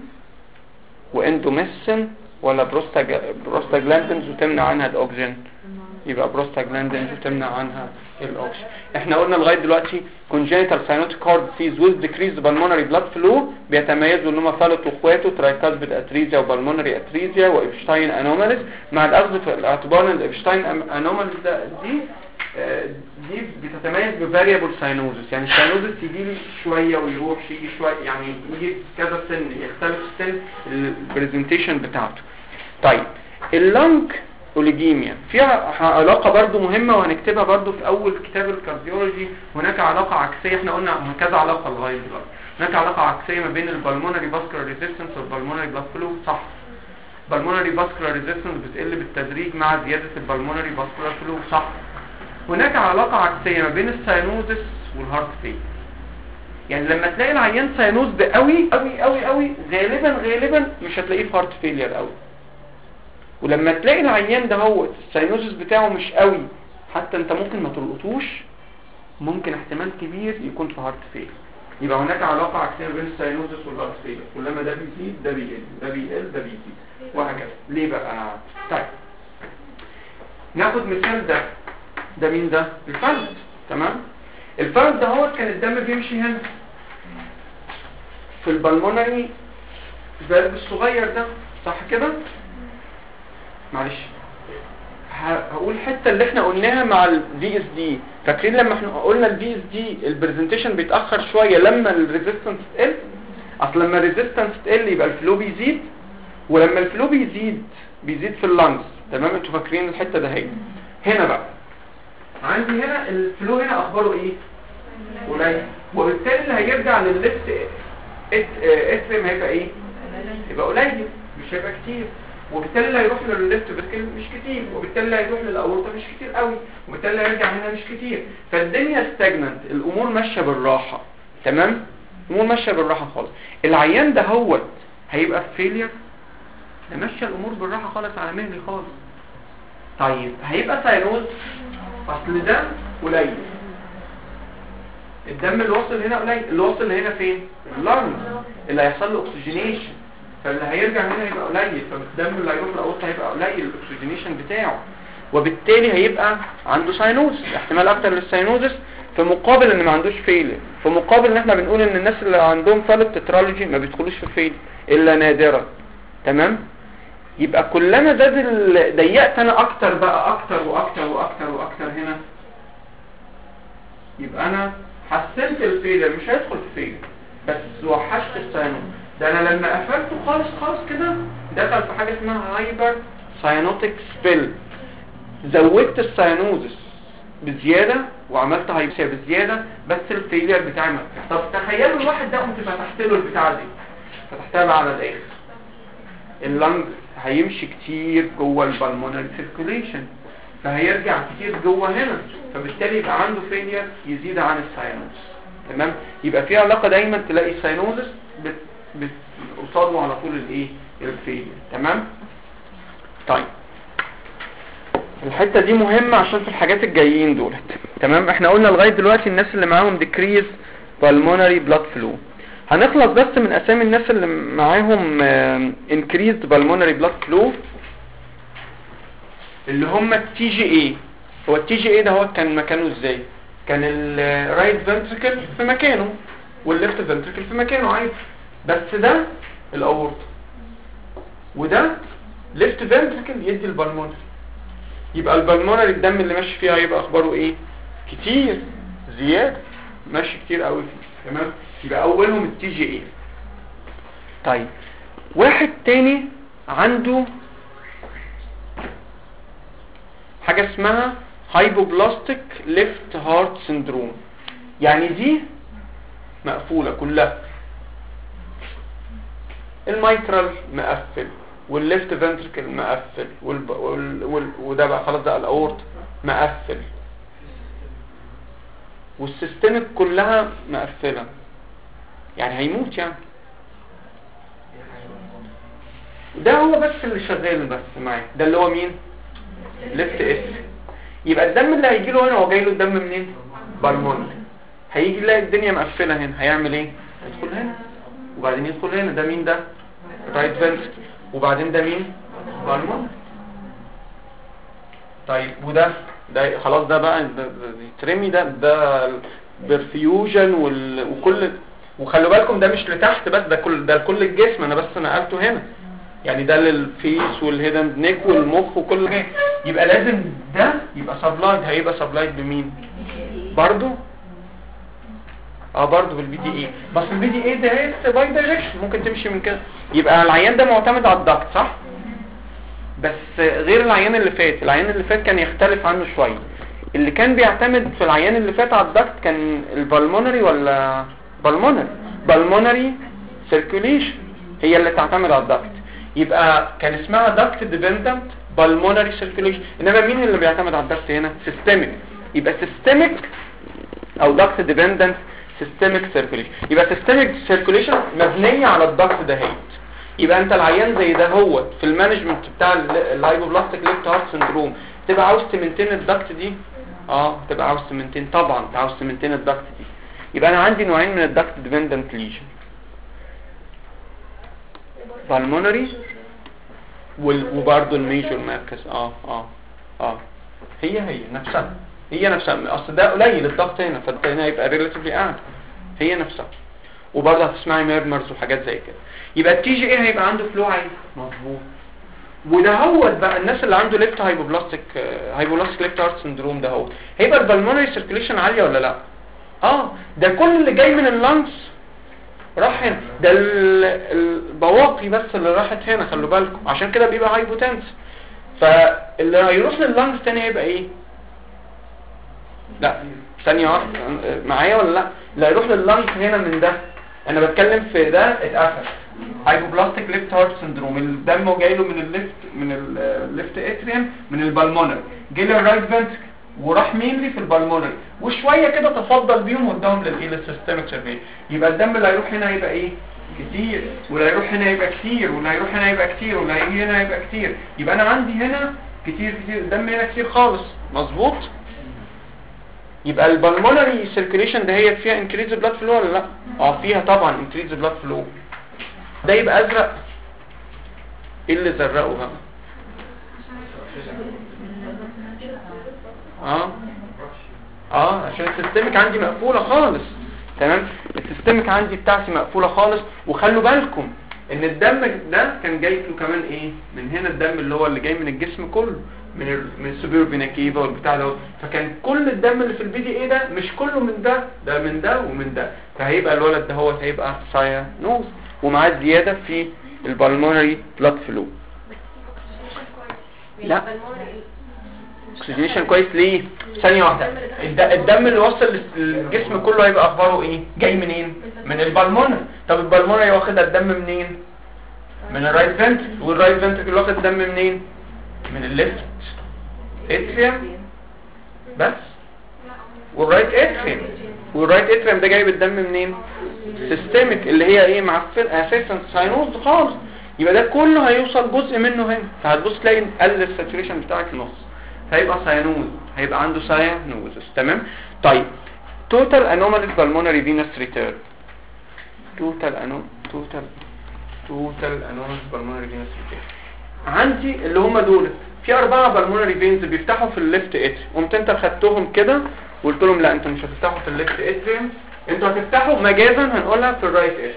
واندوميسين ولا بروستاج بروستاجلاندينز وتمنع عنها الاكسجين. يبقى بروستاجلاندينز وتمنع عنها الاكسجين. احنا قلنا لغايه دلوقتي congenital cyanotic heart disease with decreased pulmonary blood flow بيتميزوا ان هم فالت واخواته ترايكاسبيد اتريزيا وبلمونري اتريزيا وإبشتاين انوماليز. مع الاخذ في الاعتبار ان الإبشتاين انوماليز دي دي بتتميز بفاريبل ساينوزس، يعني الساينوزس يجي لي شويه ويروح، يجي شويه، يعني يجي كذا سن، يختلف السن البرزنتيشن بتاعته. طيب اللنج اوليجيميا فيها علاقه برضو مهمه وهنكتبها برضو في اول كتاب الكارديولوجي. هناك علاقه عكسيه، احنا قلنا كذا علاقه لغايه دلوقتي. هناك علاقه عكسيه ما بين البلمونري فاسكولار ريزيستنس والبلمونري بلاد فلو، صح؟ البلمونري فاسكولار ريزيستنس بتقل بالتدريج مع زياده البلمونري فاسكولار فلو، صح؟ هناك علاقه عكسيه ما بين الساينوزس والهارت فيل. يعني لما تلاقي العيان ساينوز قوي قوي قوي قوي غالبا غالبا مش هتلاقيه في هارت فيلير قوي. ولما تلاقي العيان ده هو الساينوزس بتاعه مش قوي، حتى انت ممكن ما تلقطوش، ممكن احتمال كبير يكون في هارت فيل. يبقى هناك علاقه عكسيه بين الساينوزس والهارت فيل، كلما ده بيزيد ده بيقل، ده بيقل ده بيزيد وهكذا. ليه بقى؟ طيب ناخد مثال ده. ده مين ده؟ الفلد، تمام؟ الفلد ده هو كان الدم بيمشي هنا في البلمونري فالف الصغير ده، صح كده؟ معلش هقول الحته اللي احنا قلناها مع الفي اس دي. فاكرين لما احنا قلنا الفي اس دي البرزنتيشن بيتاخر شويه لما الريزيستنس تقل؟ اصل لما الريزيستنس تقل يبقى الفلو بيزيد، ولما الفلو بيزيد بيزيد في اللانجز، تمام؟ انتوا فاكرين الحته ده هي. هنا بقى عندي هنا الفلو هنا اخباره ايه؟ قليل، وبالتالي اللي هيرجع للليفت اتريم هيبقى ايه؟ يبقى قليل، مش هيبقى كتير. وبالتالي اللي هيروح للليفت فيسكل مش كتير، وبالتالي اللي هيروح للاورطه مش كتير قوي، وبالتالي اللي هيرجع هنا مش كتير. فالدنيا ستاجننت، الامور ماشيه بالراحه، تمام؟ الامور ماشيه بالراحه خالص. العيان ده هو هيبقى في فيلير، ده ماشيه الامور بالراحه خالص على مهلي خالص. طيب هيبقى ساينوز، اصل ده قليل، الدم اللي وصل هنا قليل، اللي وصل هنا فين؟ اللنج، اللي هيحصل له اكسجينيشن، فاللي هيرجع هنا يبقى قليل، فالدم اللي هيروح للاورطه هيبقى قليل الاكسجينيشن بتاعه، وبالتالي هيبقى عنده ساينوز، احتمال اكتر للساينوزس، في مقابل ان ما عندوش فيلر. في مقابل ان احنا بنقول ان الناس اللي عندهم فالت تترالوجي ما بيدخلوش في فيلر الا نادرا، تمام؟ يبقى كلما زاد ضيقت انا اكتر بقى اكتر واكتر واكتر واكتر هنا، يبقى انا حسنت الفيلر، مش هيدخل في فيلر بس وحشت الساينوز. ده انا لما قفلته خالص خالص كده دخل في حاجه اسمها هايبر ساينوتيك سبيل، زودت الساينوزس بزياده وعملت هايبسيا بزياده، بس الفيلر بتاعي ما. طب تخيلوا الواحد ده قمت فتحت له البتاع دي، فتحتها بقى على الاخر، اللنج هيمشي كتير جوه البلمونري سيركوليشن، فهيرجع كتير جوه هنا، فبالتالي يبقى عنده فيلير يزيد عن الساينوز، تمام؟ يبقى في علاقه دايما تلاقي الساينوزس بت قصاده على طول الايه؟ الفيلير، تمام؟ طيب الحته دي مهمه عشان في الحاجات الجايين دولت، تمام؟ احنا قلنا لغايه دلوقتي الناس اللي معاهم ديكريز بالمونري بلاد فلو. هنخلص بس من اسامي الناس اللي معاهم انكريزد بالمونري بلاد فلو اللي هم التي جي اي. هو التي جي اي ده هو كان مكانه ازاي؟ كان الرايت فنتريكل في مكانه والليفت فنتريكل في مكانه عادي، بس ده الاورطه وده ليفت فنتريكل يدي البلمونري. يبقى البلمونري الدم اللي ماشي فيها هيبقى اخباره ايه؟ كتير زياده، ماشي كتير قوي فيه. تمام. يبقى اولهم التي جي اي. طيب واحد تاني عنده حاجه اسمها هايبوبلاستيك ليفت هارت سندروم. يعني دي مقفوله كلها، الميترال مقفل والليفت فنتريكل مقفل والب... وال... وال... وده بقى خلاص ده الاورط مقفل والسيستمك كلها مقفله، يعني هيموت يعني. ده هو بس اللي شغال بس معاه، ده اللي هو مين؟ ليفت اس. يبقى الدم اللي هيجي له هنا هو جاي له الدم منين؟ بالمونري. هيجي يلاقي الدنيا مقفله هنا، هيعمل ايه؟ يدخل هنا وبعدين يدخل هنا. ده مين ده؟ رايت فنتريكل. وبعدين ده مين؟ بالمونري. طيب وده ده خلاص ده بقى يترمي، ده ده برفيوجن وال... وكل وخلوا بالكم ده مش لتحت بس، ده كل ده لكل الجسم، انا بس نقلته هنا يعني ده للفيس والهيدن نيك والمخ وكل حاجه. يبقى لازم ده يبقى سبلايد. هيبقى سبلايد بمين برضو؟ اه برضو بالبي دي اي. بس البي دي اي ده هي باي دايركشن، ممكن تمشي من كده. يبقى العيان ده معتمد على الضغط صح، بس غير العيان اللي فات. العيان اللي فات كان يختلف عنه شويه. اللي كان بيعتمد في العيان اللي فات على الضغط كان البلمونري ولا بالمونري بالمونري سيركيوليشن هي اللي تعتمد على الضغط. يبقى كان اسمها ضغط ديبندنت بالمونري سيركيوليشن. انما مين اللي بيعتمد على الضغط هنا؟ سيستميك. يبقى سيستميك او ضغط ديبندنت سيستميك سيركيوليشن. يبقى سيستميك سيركيوليشن مبنيه على الضغط ده هي. يبقى انت العيان زي ده هو في المانجمنت بتاع الهايبوبلاستيك ليفت هارت سندروم تبقى عاوز تمنتين الضغط دي. اه تبقى عاوز تمنتين طبعا، عاوز تمنتين الضغط دي. يبقى انا عندي نوعين من الضغط ديبندنت ليجن، بالمونري وبرضه الميجور مركز. اه اه اه هي هي نفسها هي نفسها. اصل ده قليل الضغط هنا، فالضغط هنا هيبقى ريلاتيفلي اعلى. هي نفسها. وبرضه هتسمعي ميرمرز وحاجات زي كده. يبقى التي جي اي هيبقى عنده فلو عالي مظبوط. وده هو بقى الناس اللي عنده ليفت هايبوبلاستيك هايبوبلاستيك ليفت هارت سندروم ده هو هيبقى البلمونري سيركيليشن عاليه ولا لا؟ اه ده كل اللي جاي من اللانجز راح هنا. ده البواقي بس اللي راحت هنا، خلوا بالكم، عشان كده بيبقى هايبوتنس. فاللي هيروح لللانجز تاني هيبقى ايه؟ لا ثانيه واحده معايا ولا لا؟ اللي هيروح لللانجز هنا من ده، انا بتكلم في ده اتقفل هايبوبلاستيك ليفت هارت سندروم. الدم جاي له من الليفت من الليفت اتريم من البلمونري، جه له الرايت فنتريكل وراح مينلي في البلمونري وشويه كده تفضل بيهم وداهم للايه للسيستميك سيرفي. يبقى الدم اللي هيروح هنا هيبقى ايه؟ كتير. واللي هيروح هنا هيبقى كتير، واللي هيروح هنا هيبقى كتير، واللي هيجي هنا هيبقى كتير. يبقى انا عندي هنا كتير كتير، الدم هنا كتير خالص مظبوط. يبقى البلمونري سيركيليشن ده هي فيها انكريز بلاد فلو ولا لا؟ اه فيها طبعا انكريز بلاد فلو. ده يبقى ازرق. ايه اللي زرقه بقى؟ اه اه عشان السيستمك عندي مقفوله خالص. تمام. السيستمك عندي بتاعتي مقفوله خالص. وخلوا بالكم ان الدم ده كان جاي له كمان ايه؟ من هنا الدم اللي هو اللي جاي من الجسم كله، من ال... من السوبر فينا كيفا والبتاع ده. فكان كل الدم اللي في البي دي اي ده مش كله من ده، ده من ده ومن ده. فهيبقى الولد ده هو هيبقى ساينوز ومعاه زياده في البلمونري بلاد فلو. لا اكسجينيشن كويس ليه؟ ثانيه واحده. الدم اللي وصل للجسم كله هيبقى اخباره ايه؟ جاي منين؟ من البلمونري. طب البلمونري واخد الدم منين؟ من الرايت فنتريكل. والرايت فنتريكل واخد الدم منين؟ من الليفت اتريم بس. والرايت اتريم والرايت اتريم ده جايب الدم منين؟ سيستميك اللي هي ايه؟ معفن اساسا ساينوز خالص. يبقى ده كله هيوصل جزء منه هنا، فهتبص تلاقي قل الساتوريشن بتاعك نص، هيبقى ساينوز، هيبقى عنده ساينوزس. تمام. طيب توتال انوماليز بالمونري فينس ريتيرن. توتال انو توتال توتال انوماليز بالمونري فينس ريتيرن عندي اللي هم دول في اربعه بالمونري فينز بيفتحوا في الليفت اتري. قمت انت خدتهم كده وقلت لهم لا انتوا مش هتفتحوا في الليفت اتريوم، انتوا هتفتحوا مجازا هنقولها في الرايت اتريوم.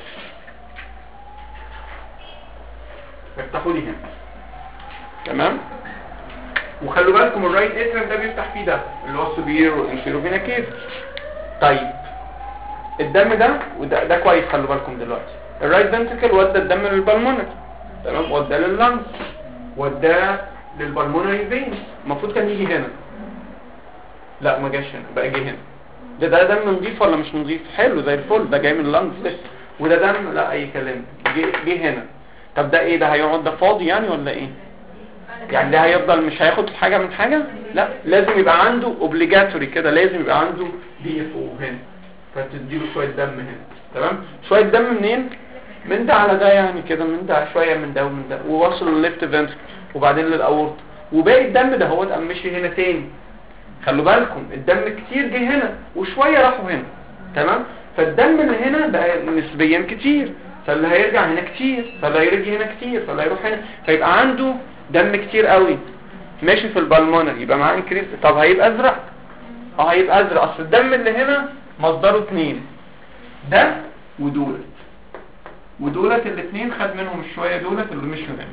افتحوا لي هنا. تمام. وخلوا بالكم الرايت اتريوم ده بيفتح فيه ده اللي هو السوبير والانفيرو فينا كيف. طيب الدم ده وده ده كويس، خلوا بالكم دلوقتي الرايت فنتريكل ودى الدم للبلمونري، تمام، وداه لللنج، وداه للبلمونري فين. المفروض كان يجي هنا، لا ما جاش هنا، بقى جه هنا. ده ده دم نظيف ولا مش نظيف؟ حلو زي الفل، ده جاي من اللنج. وده دم لا اي كلام، جه جه هنا. طب ده ايه ده؟ هيقعد ده فاضي يعني ولا ايه؟ يعني ده هيفضل مش هياخد حاجه من حاجه؟ لا، لازم يبقى عنده اوبليجاتوري كده، لازم يبقى عنده دي اف او هنا، فتديله شويه دم هنا. تمام. شويه دم منين؟ من ده على ده يعني كده، من ده شويه من ده ومن ده، ووصل للليفت فنتركل وبعدين للاورط، وباقي الدم ده هو قام مشي هنا تاني. خلوا بالكم الدم كتير جه هنا وشويه راحوا هنا. تمام. فالدم اللي هنا بقى نسبيا كتير، فاللي هيرجع هنا كتير، فاللي هيرجع هنا كتير، فاللي هيروح هنا، فيبقى عنده دم كتير قوي ماشي في البلمونري، يبقى معاه انكريز. طب هيبقى ازرق؟ اه هيبقى ازرق، اصل الدم اللي هنا مصدره اتنين، ده ودولت، ودولت الاثنين خد منهم الشويه دولت اللي مشوا هنا.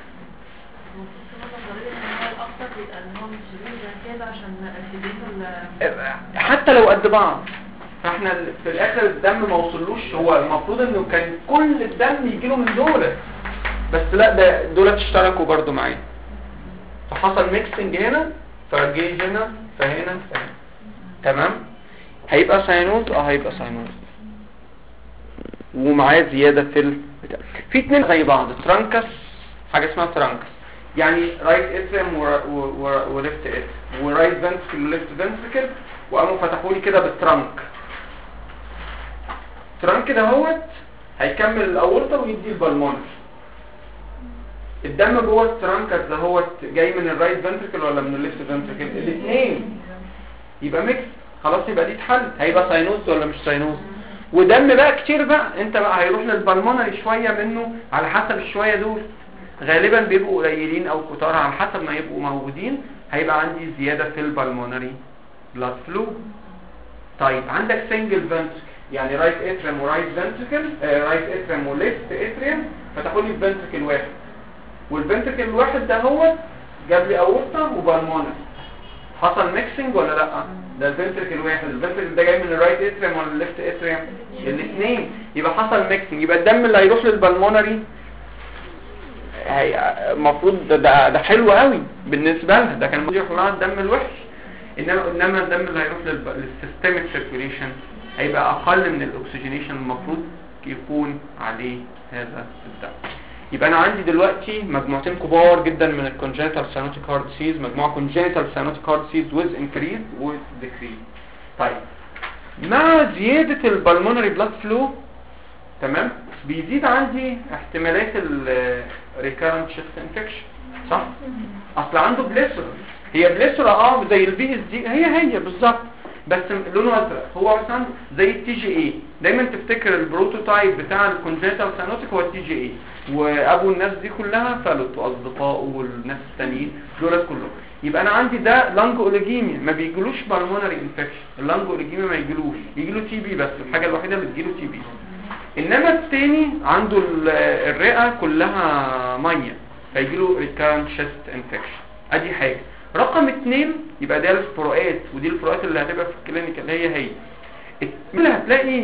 حتى لو قد بعض، فاحنا في الاخر الدم ما وصلوش، هو المفروض انه كان كل الدم يجي له من دولت، بس لا ده دولت اشتركوا برضو معايا، فحصل ميكسنج هنا، فجي هنا فهنا فهنا. تمام. هيبقى ساينوز، اه هيبقى ساينوز ومعاه زياده في البتاع. في اتنين زي بعض، ترانكس، حاجه اسمها ترانكس، يعني رايت اتريم وليفت اتريم ورايت فنتركل وليفت فنتركل، وقاموا فتحوا لي كده بالترانك. الترانك ده هوت هيكمل الاورطه ويدي البلمونر. الدم جوه الترانكس ده هوت جاي من الرايت فنتركل ولا من الليفت فنتركل؟ الاثنين، يبقى ميكس. خلاص يبقى دي اتحل، هيبقى ساينوز ولا مش ساينوز. ودم بقى كتير بقى، انت بقى هيروح للبلمونري شويه منه على حسب الشويه دول، غالبا بيبقوا قليلين او كتار على حسب ما يبقوا موجودين. هيبقى عندي زياده في البلمونري بلاد فلو. طيب عندك سنجل فنتركل، يعني رايت اتريم ورايت فنتركل، آه رايت اتريم وليفت اتريم، فتحوا لي فنتركل واحد، والفنتركل الواحد ده هو جاب لي اورطه وبلمونري. حصل ميكسنج ولا لا؟ ده الفنتركل واحد، الفنتركل ده جاي من الرايت اتريم ولا الليفت اتريم؟ الاثنين، يبقى حصل ميكسنج. يبقى الدم اللي هيروح للبلمونري المفروض ده, ده ده حلو قوي بالنسبه لها، ده كان المفروض يروح لها الدم الوحش. انما انما الدم اللي هيروح للسيستميك سيركيوليشن هيبقى اقل من الاكسجينيشن المفروض يكون عليه هذا الدم. يبقى انا عندي دلوقتي مجموعتين كبار جدا من الكونجنتال ساينوتيك هارت ديزيز، مجموعه كونجنتال ساينوتيك هارت ديزيز ويز انكريز ويز ديكريز. طيب مع زياده البلمونري بلاد فلو، تمام، بيزيد عندي احتمالات الريكارنت شيست انفكشن، صح؟ اصل عنده بليسرا، هي بليسرا اه زي البي اس دي، هي هي بالظبط، بس لونه ازرق. هو مثلا زي التي جي اي، دايما تفتكر البروتوتايب بتاع الكونجنتال ساينوتيك هو التي جي اي، وابو الناس دي كلها فلت واصدقائه والناس التانيين دولت كلهم. يبقى انا عندي ده لانج اوليجيميا، ما بيجيلوش بالمونري انفكشن، اللانج اوليجيميا ما يجيلوش، يجيله تي بي بس، الحاجه الوحيده اللي تجيله تي بي. انما الثاني عنده الرئه كلها ميه، فيجيله ريكارنت شيست انفكشن. ادي حاجه. رقم اثنين، يبقى ده الفروقات، ودي الفروقات اللي هتبقى في الكلينيكال هي هي اللي هتلاقي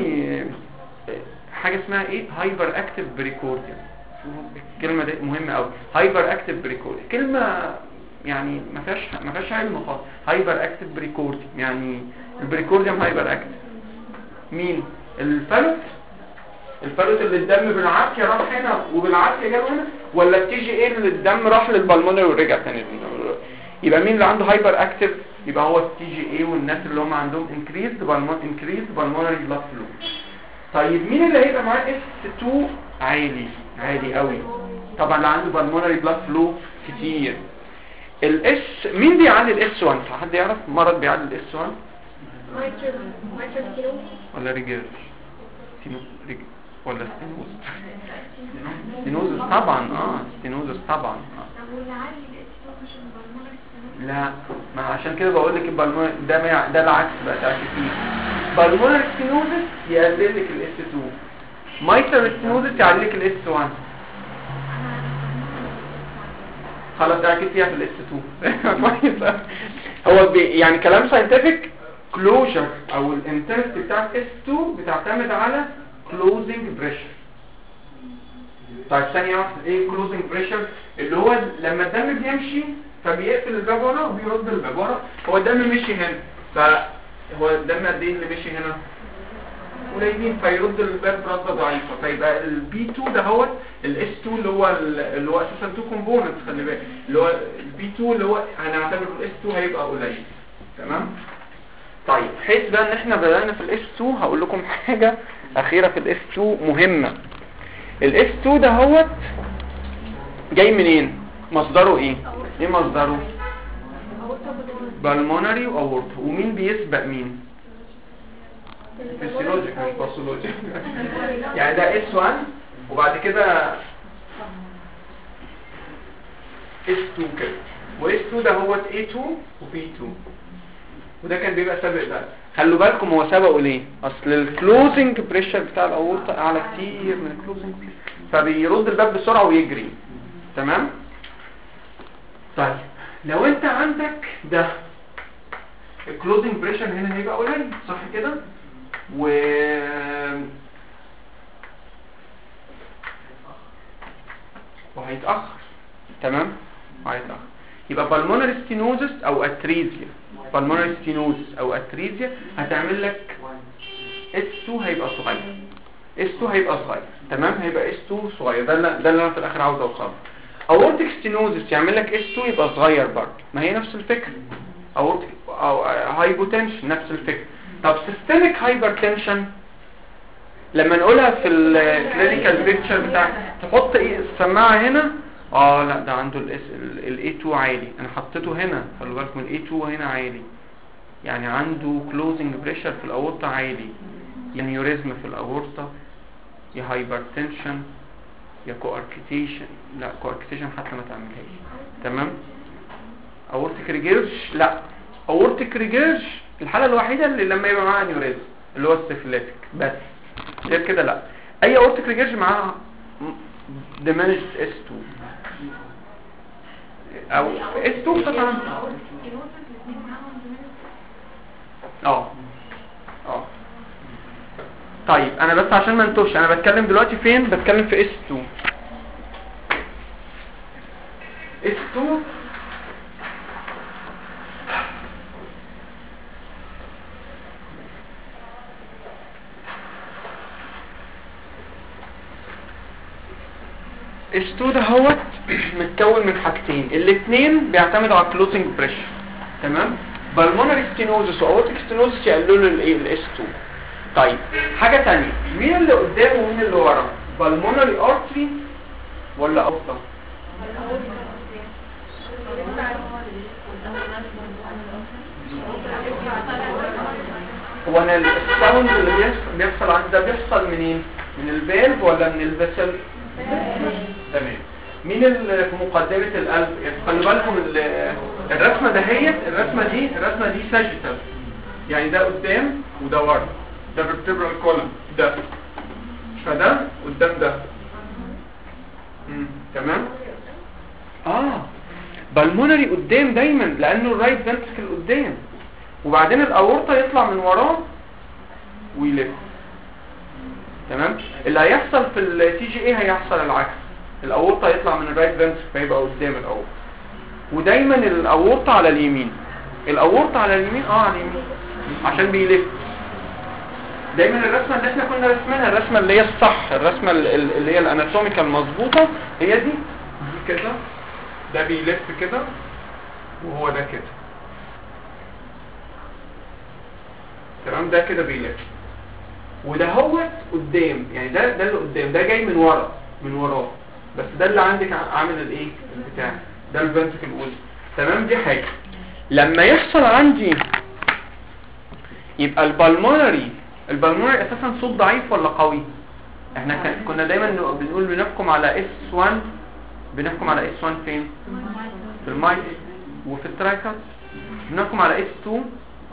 حاجه اسمها ايه، هايبر اكتيف بريكورديوم. الكلمه دي مهمه قوي، هايبر اكتيف بريكورديوم، كلمه يعني ما فيهاش ما فيهاش علم خالص. هايبر اكتيف بريكورديوم يعني البريكورديوم هايبر اكتيف. مين؟ الفلوت، الفلوت اللي الدم بالعافيه راح هنا وبالعافيه جاب هنا، ولا التي جي اي اللي الدم راح للبلمونري ورجع تاني؟ يبقى مين اللي عنده هايبر اكتيف؟ يبقى هو التي جي اي والناس اللي هم عندهم انكريز انكريز بالمونري بلاد فلو. طيب مين اللي هيبقى معاه اس اتنين عالي عالي قوي؟ طبعا اللي عنده بالمونري بلاد فلو كتير. الاس مين بيعلي الاس واحد؟ حد يعرف مرض بيعلي الاس واحد؟ مايترال مايترال ستينوز ولا ريجير ستينو ريج ولا ستينوز؟ ستينوز طبعا، اه ستينوز طبعا. اه لا ما عشان كده بقول لك البالمونري ده ما يع- ده العكس بقى تعرفي فيه. بالمونري ستينوزس يقلل لك الاس اتنين، مايترال ستينوزس يعلي لك الاس واحد. خلاص اكيد فيها في الاس اتنين كويس. هو بي يعني كلام ساينتفك كلوجر او الانترست بتاع اس اتنين بتعتمد على كلوزنج بريشر. طيب ثانيه واحده، ايه كلوزنج بريشر؟ اللي هو لما الدم بيمشي فبيقفل الباب ورا وبيرد الباب ورا. هو الدم مشي هنا، فهو الدم قد ايه اللي مشي هنا؟ قليلين، فيرد الباب رده ضعيفه، فيبقى البي اتنين ده هو الاس اتنين اللي هو اللي هو اساسا اتنين كومبوننتس، خلي بالك اللي هو البي اتنين اللي هو هنعتبر الاس اتنين هيبقى قليل. تمام. طيب حيث بقى ان احنا بدأنا في الاس اتنين هقول لكم حاجه اخيره في الاس اتنين مهمه. الاس اتنين ده هو جاي منين؟ مصدره ايه؟ ايه مصدره؟ بالمونري واورتا. ومين بيسبق مين؟ فيسيولوجيك مش باثولوجيك. يعني ده اس واحد وبعد كده اس اتنين كده، واس اتنين ده هو اي اتنين وبي اتنين، وده كان بيبقى سابق ده. خلوا بالكم هو سبقه ليه؟ اصل الكلوزنج بريشر بتاع الاورتا اعلى كتير من الكلوزنج، فبيرد الباب بسرعه ويجري. تمام. طيب لو انت عندك ده الكلوزنج بريشر هنا هيبقى قليل، صح كده؟ و وهيتاخر. تمام، هيتاخر. يبقى بالمونري ستينوزس او اتريزيا، بالمونري ستينوزس او اتريزيا هتعمل لك اس اتنين هيبقى صغير، اس اتنين هيبقى صغير. تمام، هيبقى اس اتنين صغير. ده اللي ده اللي انا في الاخر عاوز اوصله. اورتيك ستينوزس يعمل لك اس اتنين يبقى صغير برضه، ما هي نفس الفكره. اورتيك او هايبوتنشن نفس الفكره. طب سيستميك هايبرتنشن لما نقولها في الكلينيكال بيكتشر بتاع تحط ايه السماعه هنا، اه لا ده عنده الاس الاي اتنين عالي، انا حطيته هنا، خلي بالكم الاي اتنين هنا عالي، يعني عنده كلوزنج بريشر في الاورطه عالي، يا نيوريزم في الاورطه، يا هايبرتنشن، يا كواركتيشن. لا كواركتيشن حتى ما تعملهاش. تمام. اورتيك ريجيرش، لا اورتيك ريجيرش الحاله الوحيده اللي لما يبقى معاها نيوريزم اللي هو السيفليتك، بس غير كده لا. اي اورتيك ريجيرش معاها ديمينشد اس اتنين او اس اتنين طبعا. اه اه طيب انا بس عشان ما انتوش، انا بتكلم دلوقتي فين؟ بتكلم في اس اتنين. اس اتنين اس اتنين ده هو متكون من حاجتين، الاثنين بيعتمدوا على كلوزنج بريشر. تمام. بالمونري ستينوزس واورتيك ستينوزس يقللوا الايه الاس اتنين. طيب حاجه ثانيه، مين اللي قدام ومين اللي ورا؟ بالمونري ارتري ولا اورتا؟ هو انا الساوند اللي بيحصل بيحصل عند ده بيحصل منين؟ من الفالف ولا من الفيسل؟ تمام. مين اللي في مقدمه القلب؟ خلي بالكم الرسمه دهيت، الرسمه دي الرسمه دي ساجيتال، يعني ده قدام وده ورا، ده vertebral column ده، فده قدام ده. امم تمام. اه بالمونري قدام دايما لانه الرايت فنتركل قدام، وبعدين الاورطه يطلع من وراه ويلف. تمام. اللي هيحصل في التي جي اي هيحصل العكس، الاورطه يطلع من الرايت فنتركل فيبقى قدام الاورطه، ودايما الاورطه على اليمين. الاورطه على اليمين اه على اليمين عشان بيلف. دايما الرسمه اللي احنا كنا رسمينها، الرسمه اللي هي الصح، الرسمه اللي هي الاناتوميكال المظبوطه هي دي، دي كده، ده بيلف كده وهو ده كده. تمام. ده كده بيلف وده هو قدام، يعني ده ده اللي قدام، ده جاي من ورا من وراه، بس ده اللي عندك عامل الايه البتاع ده الفنتركل الاولى. تمام. دي حاجه. لما يحصل عندي يبقى البالمونري البالمونري اساسا صوت ضعيف ولا قوي؟ احنا كنا دايما بنقول بنحكم على اس واحد، بنحكم على اس واحد فين؟ في المايك وفي الترايكات. بنحكم على اس اتنين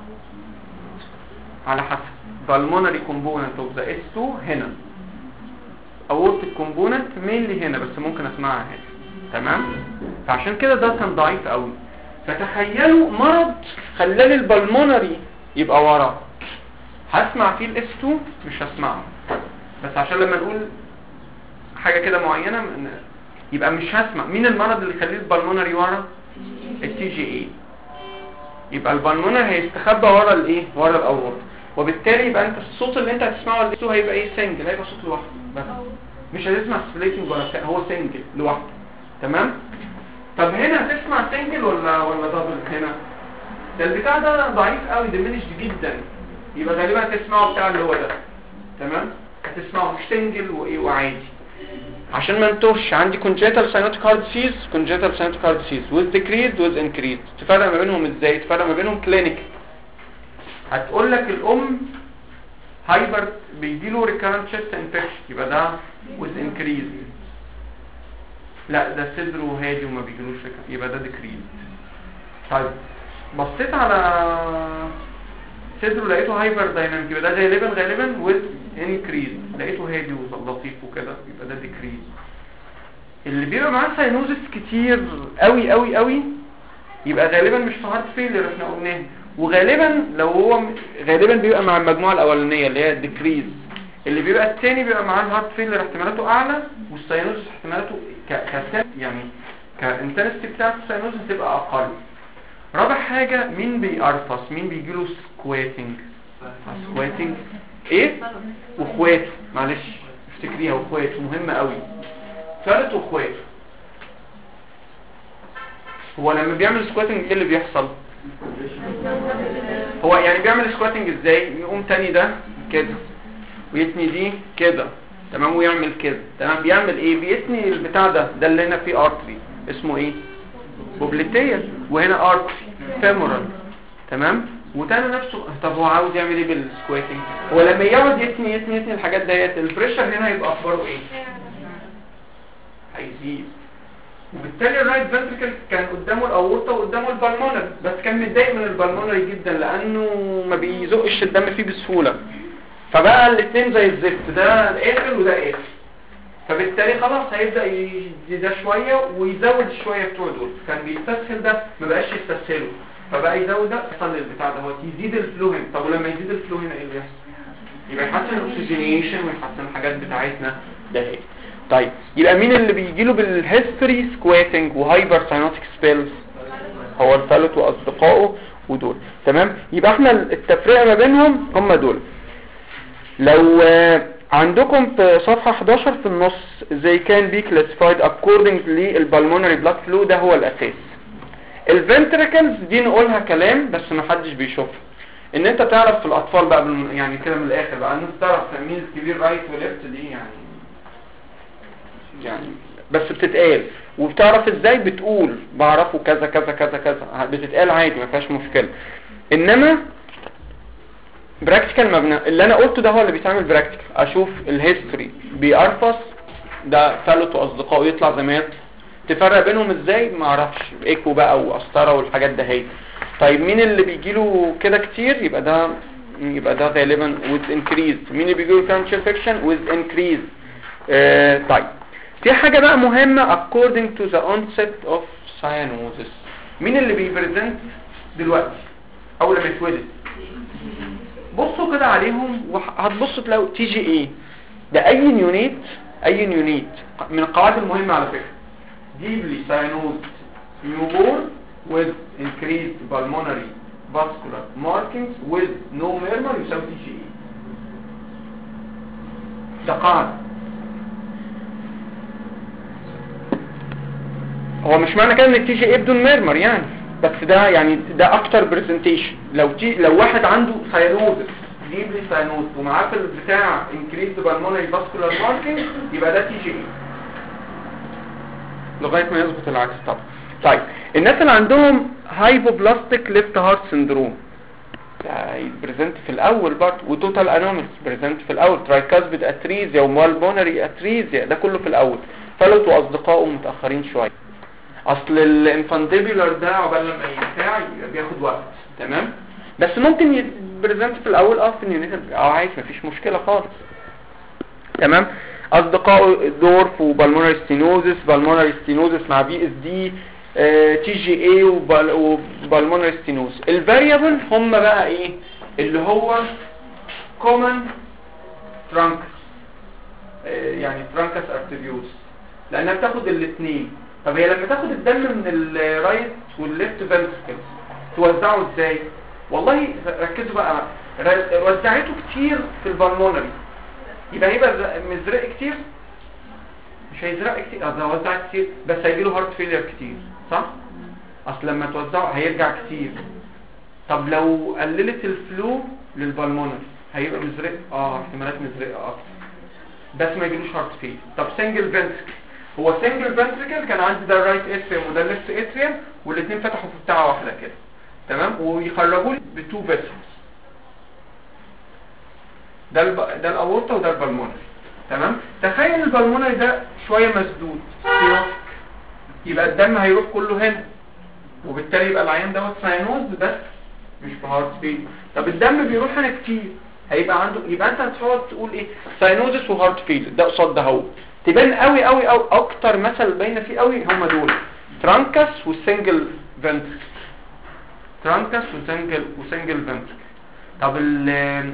على حسب pulmonary component of the اس اتنين هنا aortic component mainly هنا، بس ممكن اسمعها هنا. تمام؟ فعشان كده ده كان ضعيف قوي. فتخيلوا مرض خلال البلمونري يبقى ورا، هسمع فيه الاس اتنين؟ مش هسمعه، بس عشان لما نقول حاجه كده معينه يبقى مش هسمع. مين المرض اللي يخليه البلمونري ورا؟ التي جي اي. يبقى البلمونري هيستخبى ورا الايه؟ ورا الاورطه، وبالتالي يبقى انت الصوت اللي انت هتسمعه الاس اتنين هيبقى ايه؟ سنجل، هيبقى صوت لوحده بس، مش هتسمع سبليتنج ولا هو سنجل لوحده. تمام؟ طب هنا هتسمع سنجل ولا ولا دبل؟ هنا ده البتاع ده ضعيف قوي، ديمينشد جدا، يبقى غالبا هتسمعه بتاع اللي هو ده. تمام؟ هتسمعه مش سنجل وايه وعادي. عشان ما نتوهش، عندي congenital cyanotic heart disease congenital cyanotic heart disease with decreased with increased. تفرق ما بينهم ازاي؟ تفرق ما بينهم كلينيك. هتقول لك الام هايبر بيجيله recurrent chest infection، يبقى ده with increased. لا ده صدره هادي وما بيجيلوش فكره، يبقى ده decreased. طيب بصيت على صدره لقيته هايبر دايناميك، يبقى ده غالبا غالبا with increased. لقيته هادي ولطيف وكده، يبقى ده decreased. اللي بيبقى معاه ساينوزس كتير قوي قوي قوي يبقى غالبا مش في هارت فيلر احنا قلناه، وغالبا لو هو غالبا بيبقى مع المجموعه الاولانيه اللي هي decreased. اللي بيبقى الثاني بيبقى معاه الهارت فيلر احتمالاته اعلى، والساينوزس احتمالاته كخسان يعني كانتنسيتي بتاعت الساينوزس تبقى اقل. رابع حاجه مين بيقرفص؟ مين بيجيله سكواتنج؟ سكواتنج ايه؟ واخواته، معلش افتكريها، واخواته مهمه قوي. ثالث واخواته. هو لما بيعمل سكواتنج ايه اللي بيحصل؟ هو يعني بيعمل سكواتنج ازاي؟ يقوم تاني ده كده ويتني دي كده، تمام، ويعمل كده، تمام. بيعمل ايه؟ بيتني البتاع ده ده اللي هنا فيه ارتري اسمه ايه؟ بوبليتيال، وهنا ارتري فيمورال. تمام؟ وتاني نفسه. طب هو عاوز يعمل ايه بالسكواتنج؟ هو لما يقعد يتني يتني يتني الحاجات ديت البريشر هنا هيبقى اخباره ايه؟ هيزيد. وبالتالي الرايت فنتريكل كان قدامه الاورطه وقدامه البلمونري، بس كان متضايق من البلمونري جدا لانه ما بيزقش الدم فيه بسهوله، فبقى الاثنين زي الزفت، ده قافل وده قافل. فبالتالي خلاص هيبدا يزيد ده شويه ويزود شويه بتوع دول. كان بيستسهل ده ما بقاش يستسهله، فبقى يزود ده يحصل البتاع ده هو يزيد الفلو هنا. طب ولما يزيد الفلو هنا ايه اللي يحصل؟ يبقى يحسن الاكسجينيشن ويحسن الحاجات بتاعتنا ده هي. طيب يبقى مين اللي بيجيله بالهيستوري سكواتنج وهايبر ساينوتيك سبيلز؟ هو الثالث واصدقائه ودول. تمام؟ يبقى احنا التفرقه ما بينهم هم دول. لو عندكم في صفحه حداشر في النص زي كان بي كلاسيفايد according للبلمونري بلاد فلو، ده هو الاساس. الفنتريكلز دي نقولها كلام بس ما حدش بيشوفها. ان انت تعرف في الاطفال بقى يعني كده من الاخر بقى ان انت تعرف مين الكبير رايت وليفت دي يعني يعني بس بتتقال. وبتعرف ازاي؟ بتقول بعرفه كذا كذا كذا كذا، بتتقال عادي ما فيهاش مشكله. انما براكتيكال مبنى اللي انا قلته ده هو اللي بيتعمل براكتيكال. اشوف الهيستوري بيقرفص ده ثالث واصدقائه يطلع زي ما يطلع. تفرق بينهم ازاي؟ ما اعرفش، ايكو بقى وقسطره والحاجات ده هي. طيب مين اللي بيجيله كده كتير؟ يبقى ده يبقى ده غالبا with increase. مين اللي بيجيله current infection with increase؟ آه طيب في حاجه بقى مهمه according to the onset of cyanosis. مين اللي بيبريزنت دلوقتي اول ما يتولد؟ بصوا كده عليهم وهتبصوا تلاقوا تي جي اي ده اي نيونيت اي نيونيت من القواعد المهمه على فكره. deeply cyanosed newborn with increased pulmonary vascular markings with no murmur يساوي تي جي اي. ده قاعده. هو مش معنى كده ان التي جي اي بدون ميرمر يعني، بس ده يعني ده اكتر برزنتيشن. لو تي لو واحد عنده ساينوزس ديبلي ساينوز ومعاه في البتاع انكريزد بالمونري فاسكولار ماركينج يبقى ده تي جي اي لغايه ما يظبط العكس طبعا. طيب الناس اللي عندهم هايبوبلاستيك ليفت هارت سندروم ده بريزنت في الاول برضه، وتوتال انوميس بريزنت في الاول، ترايكاسبيد اتريزيا ومالبونري اتريزيا ده كله في الاول. فلتوا اصدقائه متاخرين شويه. اصل الانفانديبولار ده عقبال لما ينفع بياخد وقت. تمام، بس ممكن يبريزنت في الاول اه في النيونيتال اه عايز مفيش مشكله خالص. تمام. اصدقائه دورف وبالمونري ستينوزس، بالمونري ستينوزس مع بي اس دي، تي جي اي وبالمونري ستينوز. الفاريبل هم بقى ايه اللي هو كومن ترانكس، يعني ترانكس ارتريوز، لانها بتاخد الاثنين. طب هي لما تاخد الدم من الرايت والليفت فنتركل توزعه ازاي؟ والله ركزوا بقى، وزعته كتير في البالمونري يبقى هيبقى مزرق كتير، مش هيزرق كتير. اه ده وزع كتير بس هيجيله هارت فيلير كتير، صح؟ اصل لما توزعه هيرجع كتير. طب لو قللت الفلو للبالمونري هيبقى مزرق، اه احتمالات مزرقه اكتر بس ما يجيلوش هارت فيلير. طب سنجل فنتركل، هو سنجل فنتركل كان عندي ده الرايت اتريوم وده الليفت اتريوم والاثنين فتحوا في بتاعه واحده كده. تمام، ويخرجوا لي بتو فيسلز، ده الب... ده الاورطه وده البالمونري. تمام، تخيل البالمونري ده شويه مسدود يبقى الدم هيروح كله هنا وبالتالي يبقى العيان دوت ساينوز بس مش في هارت فيل. طب الدم بيروح هنا كتير هيبقى عنده، يبقى انت هتقعد تقول ايه ساينوزس وهارت فيل ده قصاد ده اهو تبان قوي قوي او اكتر مثل باينه فيه قوي هم دول ترانكس والسنجل فنتركل، ترانكس وسنجل وسنجل فنتركل. طب ال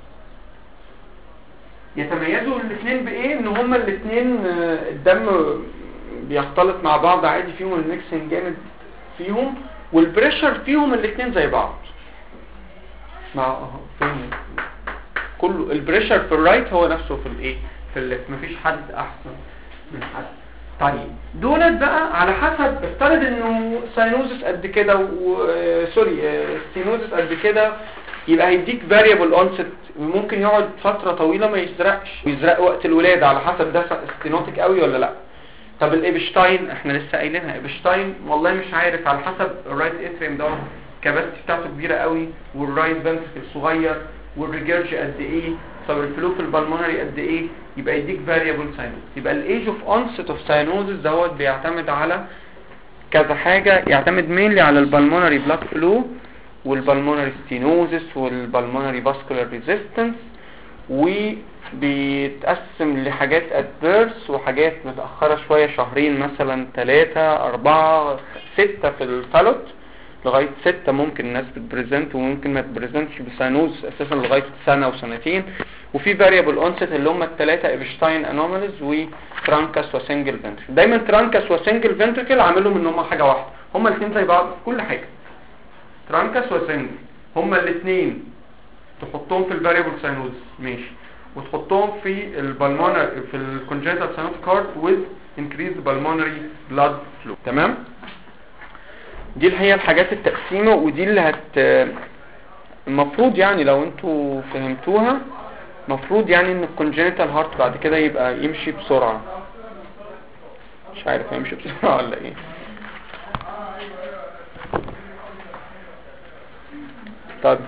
يتميزوا الاثنين بايه؟ ان هما الاثنين الدم بيختلط مع بعض عادي فيهم الميكسنج جامد فيهم، والبريشر فيهم الاثنين زي بعض. مع فين كله البريشر في الرايت هو نفسه في الايه في الليفت، مفيش حد احسن من حد. طيب دولت بقى على حسب، افترض انه ساينوزس قد كده وسوري ستينوزس قد كده يبقى هيديك فاريبل اونست، ممكن يقعد فتره طويله ما يزرقش ويزرق وقت الولاده على حسب ده ستينوتيك قوي ولا لا. طب الايبشتاين احنا لسه قايلينها، ايبشتاين والله مش عارف على حسب الرايت اتريم ده الكباستي بتاعته كبيره قوي والرايت فنتركل صغير والريجيرج قد ايه، طب الفلو في البلمونري قد ايه، يبقى يديك فاريبل ساينوز. يبقى الايج اوف اونست اوف ساينوزس دوت بيعتمد على كذا حاجه، يعتمد مينلي على البلمونري بلاد فلو والبلمونري ستينوزس والبلمونري فاسكولار ريزيستنس، وبيتقسم لحاجات ادفيرس وحاجات متاخره شويه شهرين مثلا ثلاثة أربعة ستة في الفالوت لغايه ستة ممكن الناس بتبريزنت وممكن ما تبريزنتش بساينوز اساسا لغايه سنه وسنتين. وفي فاريبل اونست اللي هم الثلاثه ايبشتاين انوماليز وترانكس وسنجل فنتركل. دايما ترانكس وسنجل فنتركل عاملهم ان هم حاجه واحده، هم الاثنين زي بعض في كل حاجه. ترانكس وسنجل هما الاثنين تحطهم في الفاريبل ساينوز ماشي، وتحطهم في البلمونر في الكونجنتال ساينوتيك هارت with increased pulmonary blood flow. تمام، دي اللي هي الحاجات التقسيمه، ودي اللي هت المفروض يعني لو انتوا فهمتوها المفروض يعني ان الكونجنتال هارت بعد كده يبقى يمشي بسرعه. مش عارف هيمشي بسرعه ولا ايه. طب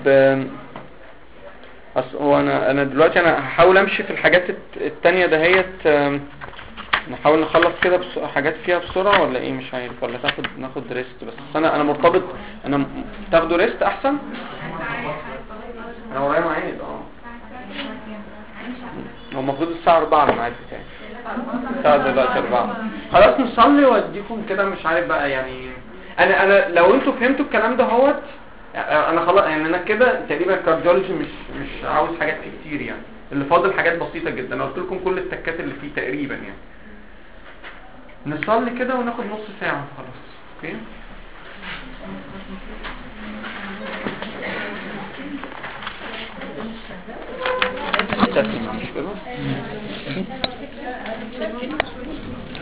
اصل هو انا انا دلوقتي انا هحاول امشي في الحاجات التانية دهيت، نحاول نخلص كده بس حاجات فيها بسرعه ولا ايه مش عارف، ولا تاخد ناخد ريست. بس انا انا مرتبط انا تاخدوا ريست احسن، انا ورايا ميعاد اه هو المفروض الساعه أربعة الميعاد بتاعي، الساعه دلوقتي أربعة. خلاص نصلي واديكم كده مش عارف بقى يعني. انا انا لو انتوا فهمتوا الكلام ده هوت انا خلاص يعني انا كده تقريبا الكارديولوجي مش مش عاوز حاجات فيه كتير يعني، اللي فاضل حاجات بسيطه جدا. انا قلت لكم كل التكات اللي فيه تقريبا يعني. نصلي كده وناخد نص ساعه خلاص. اوكي مش كده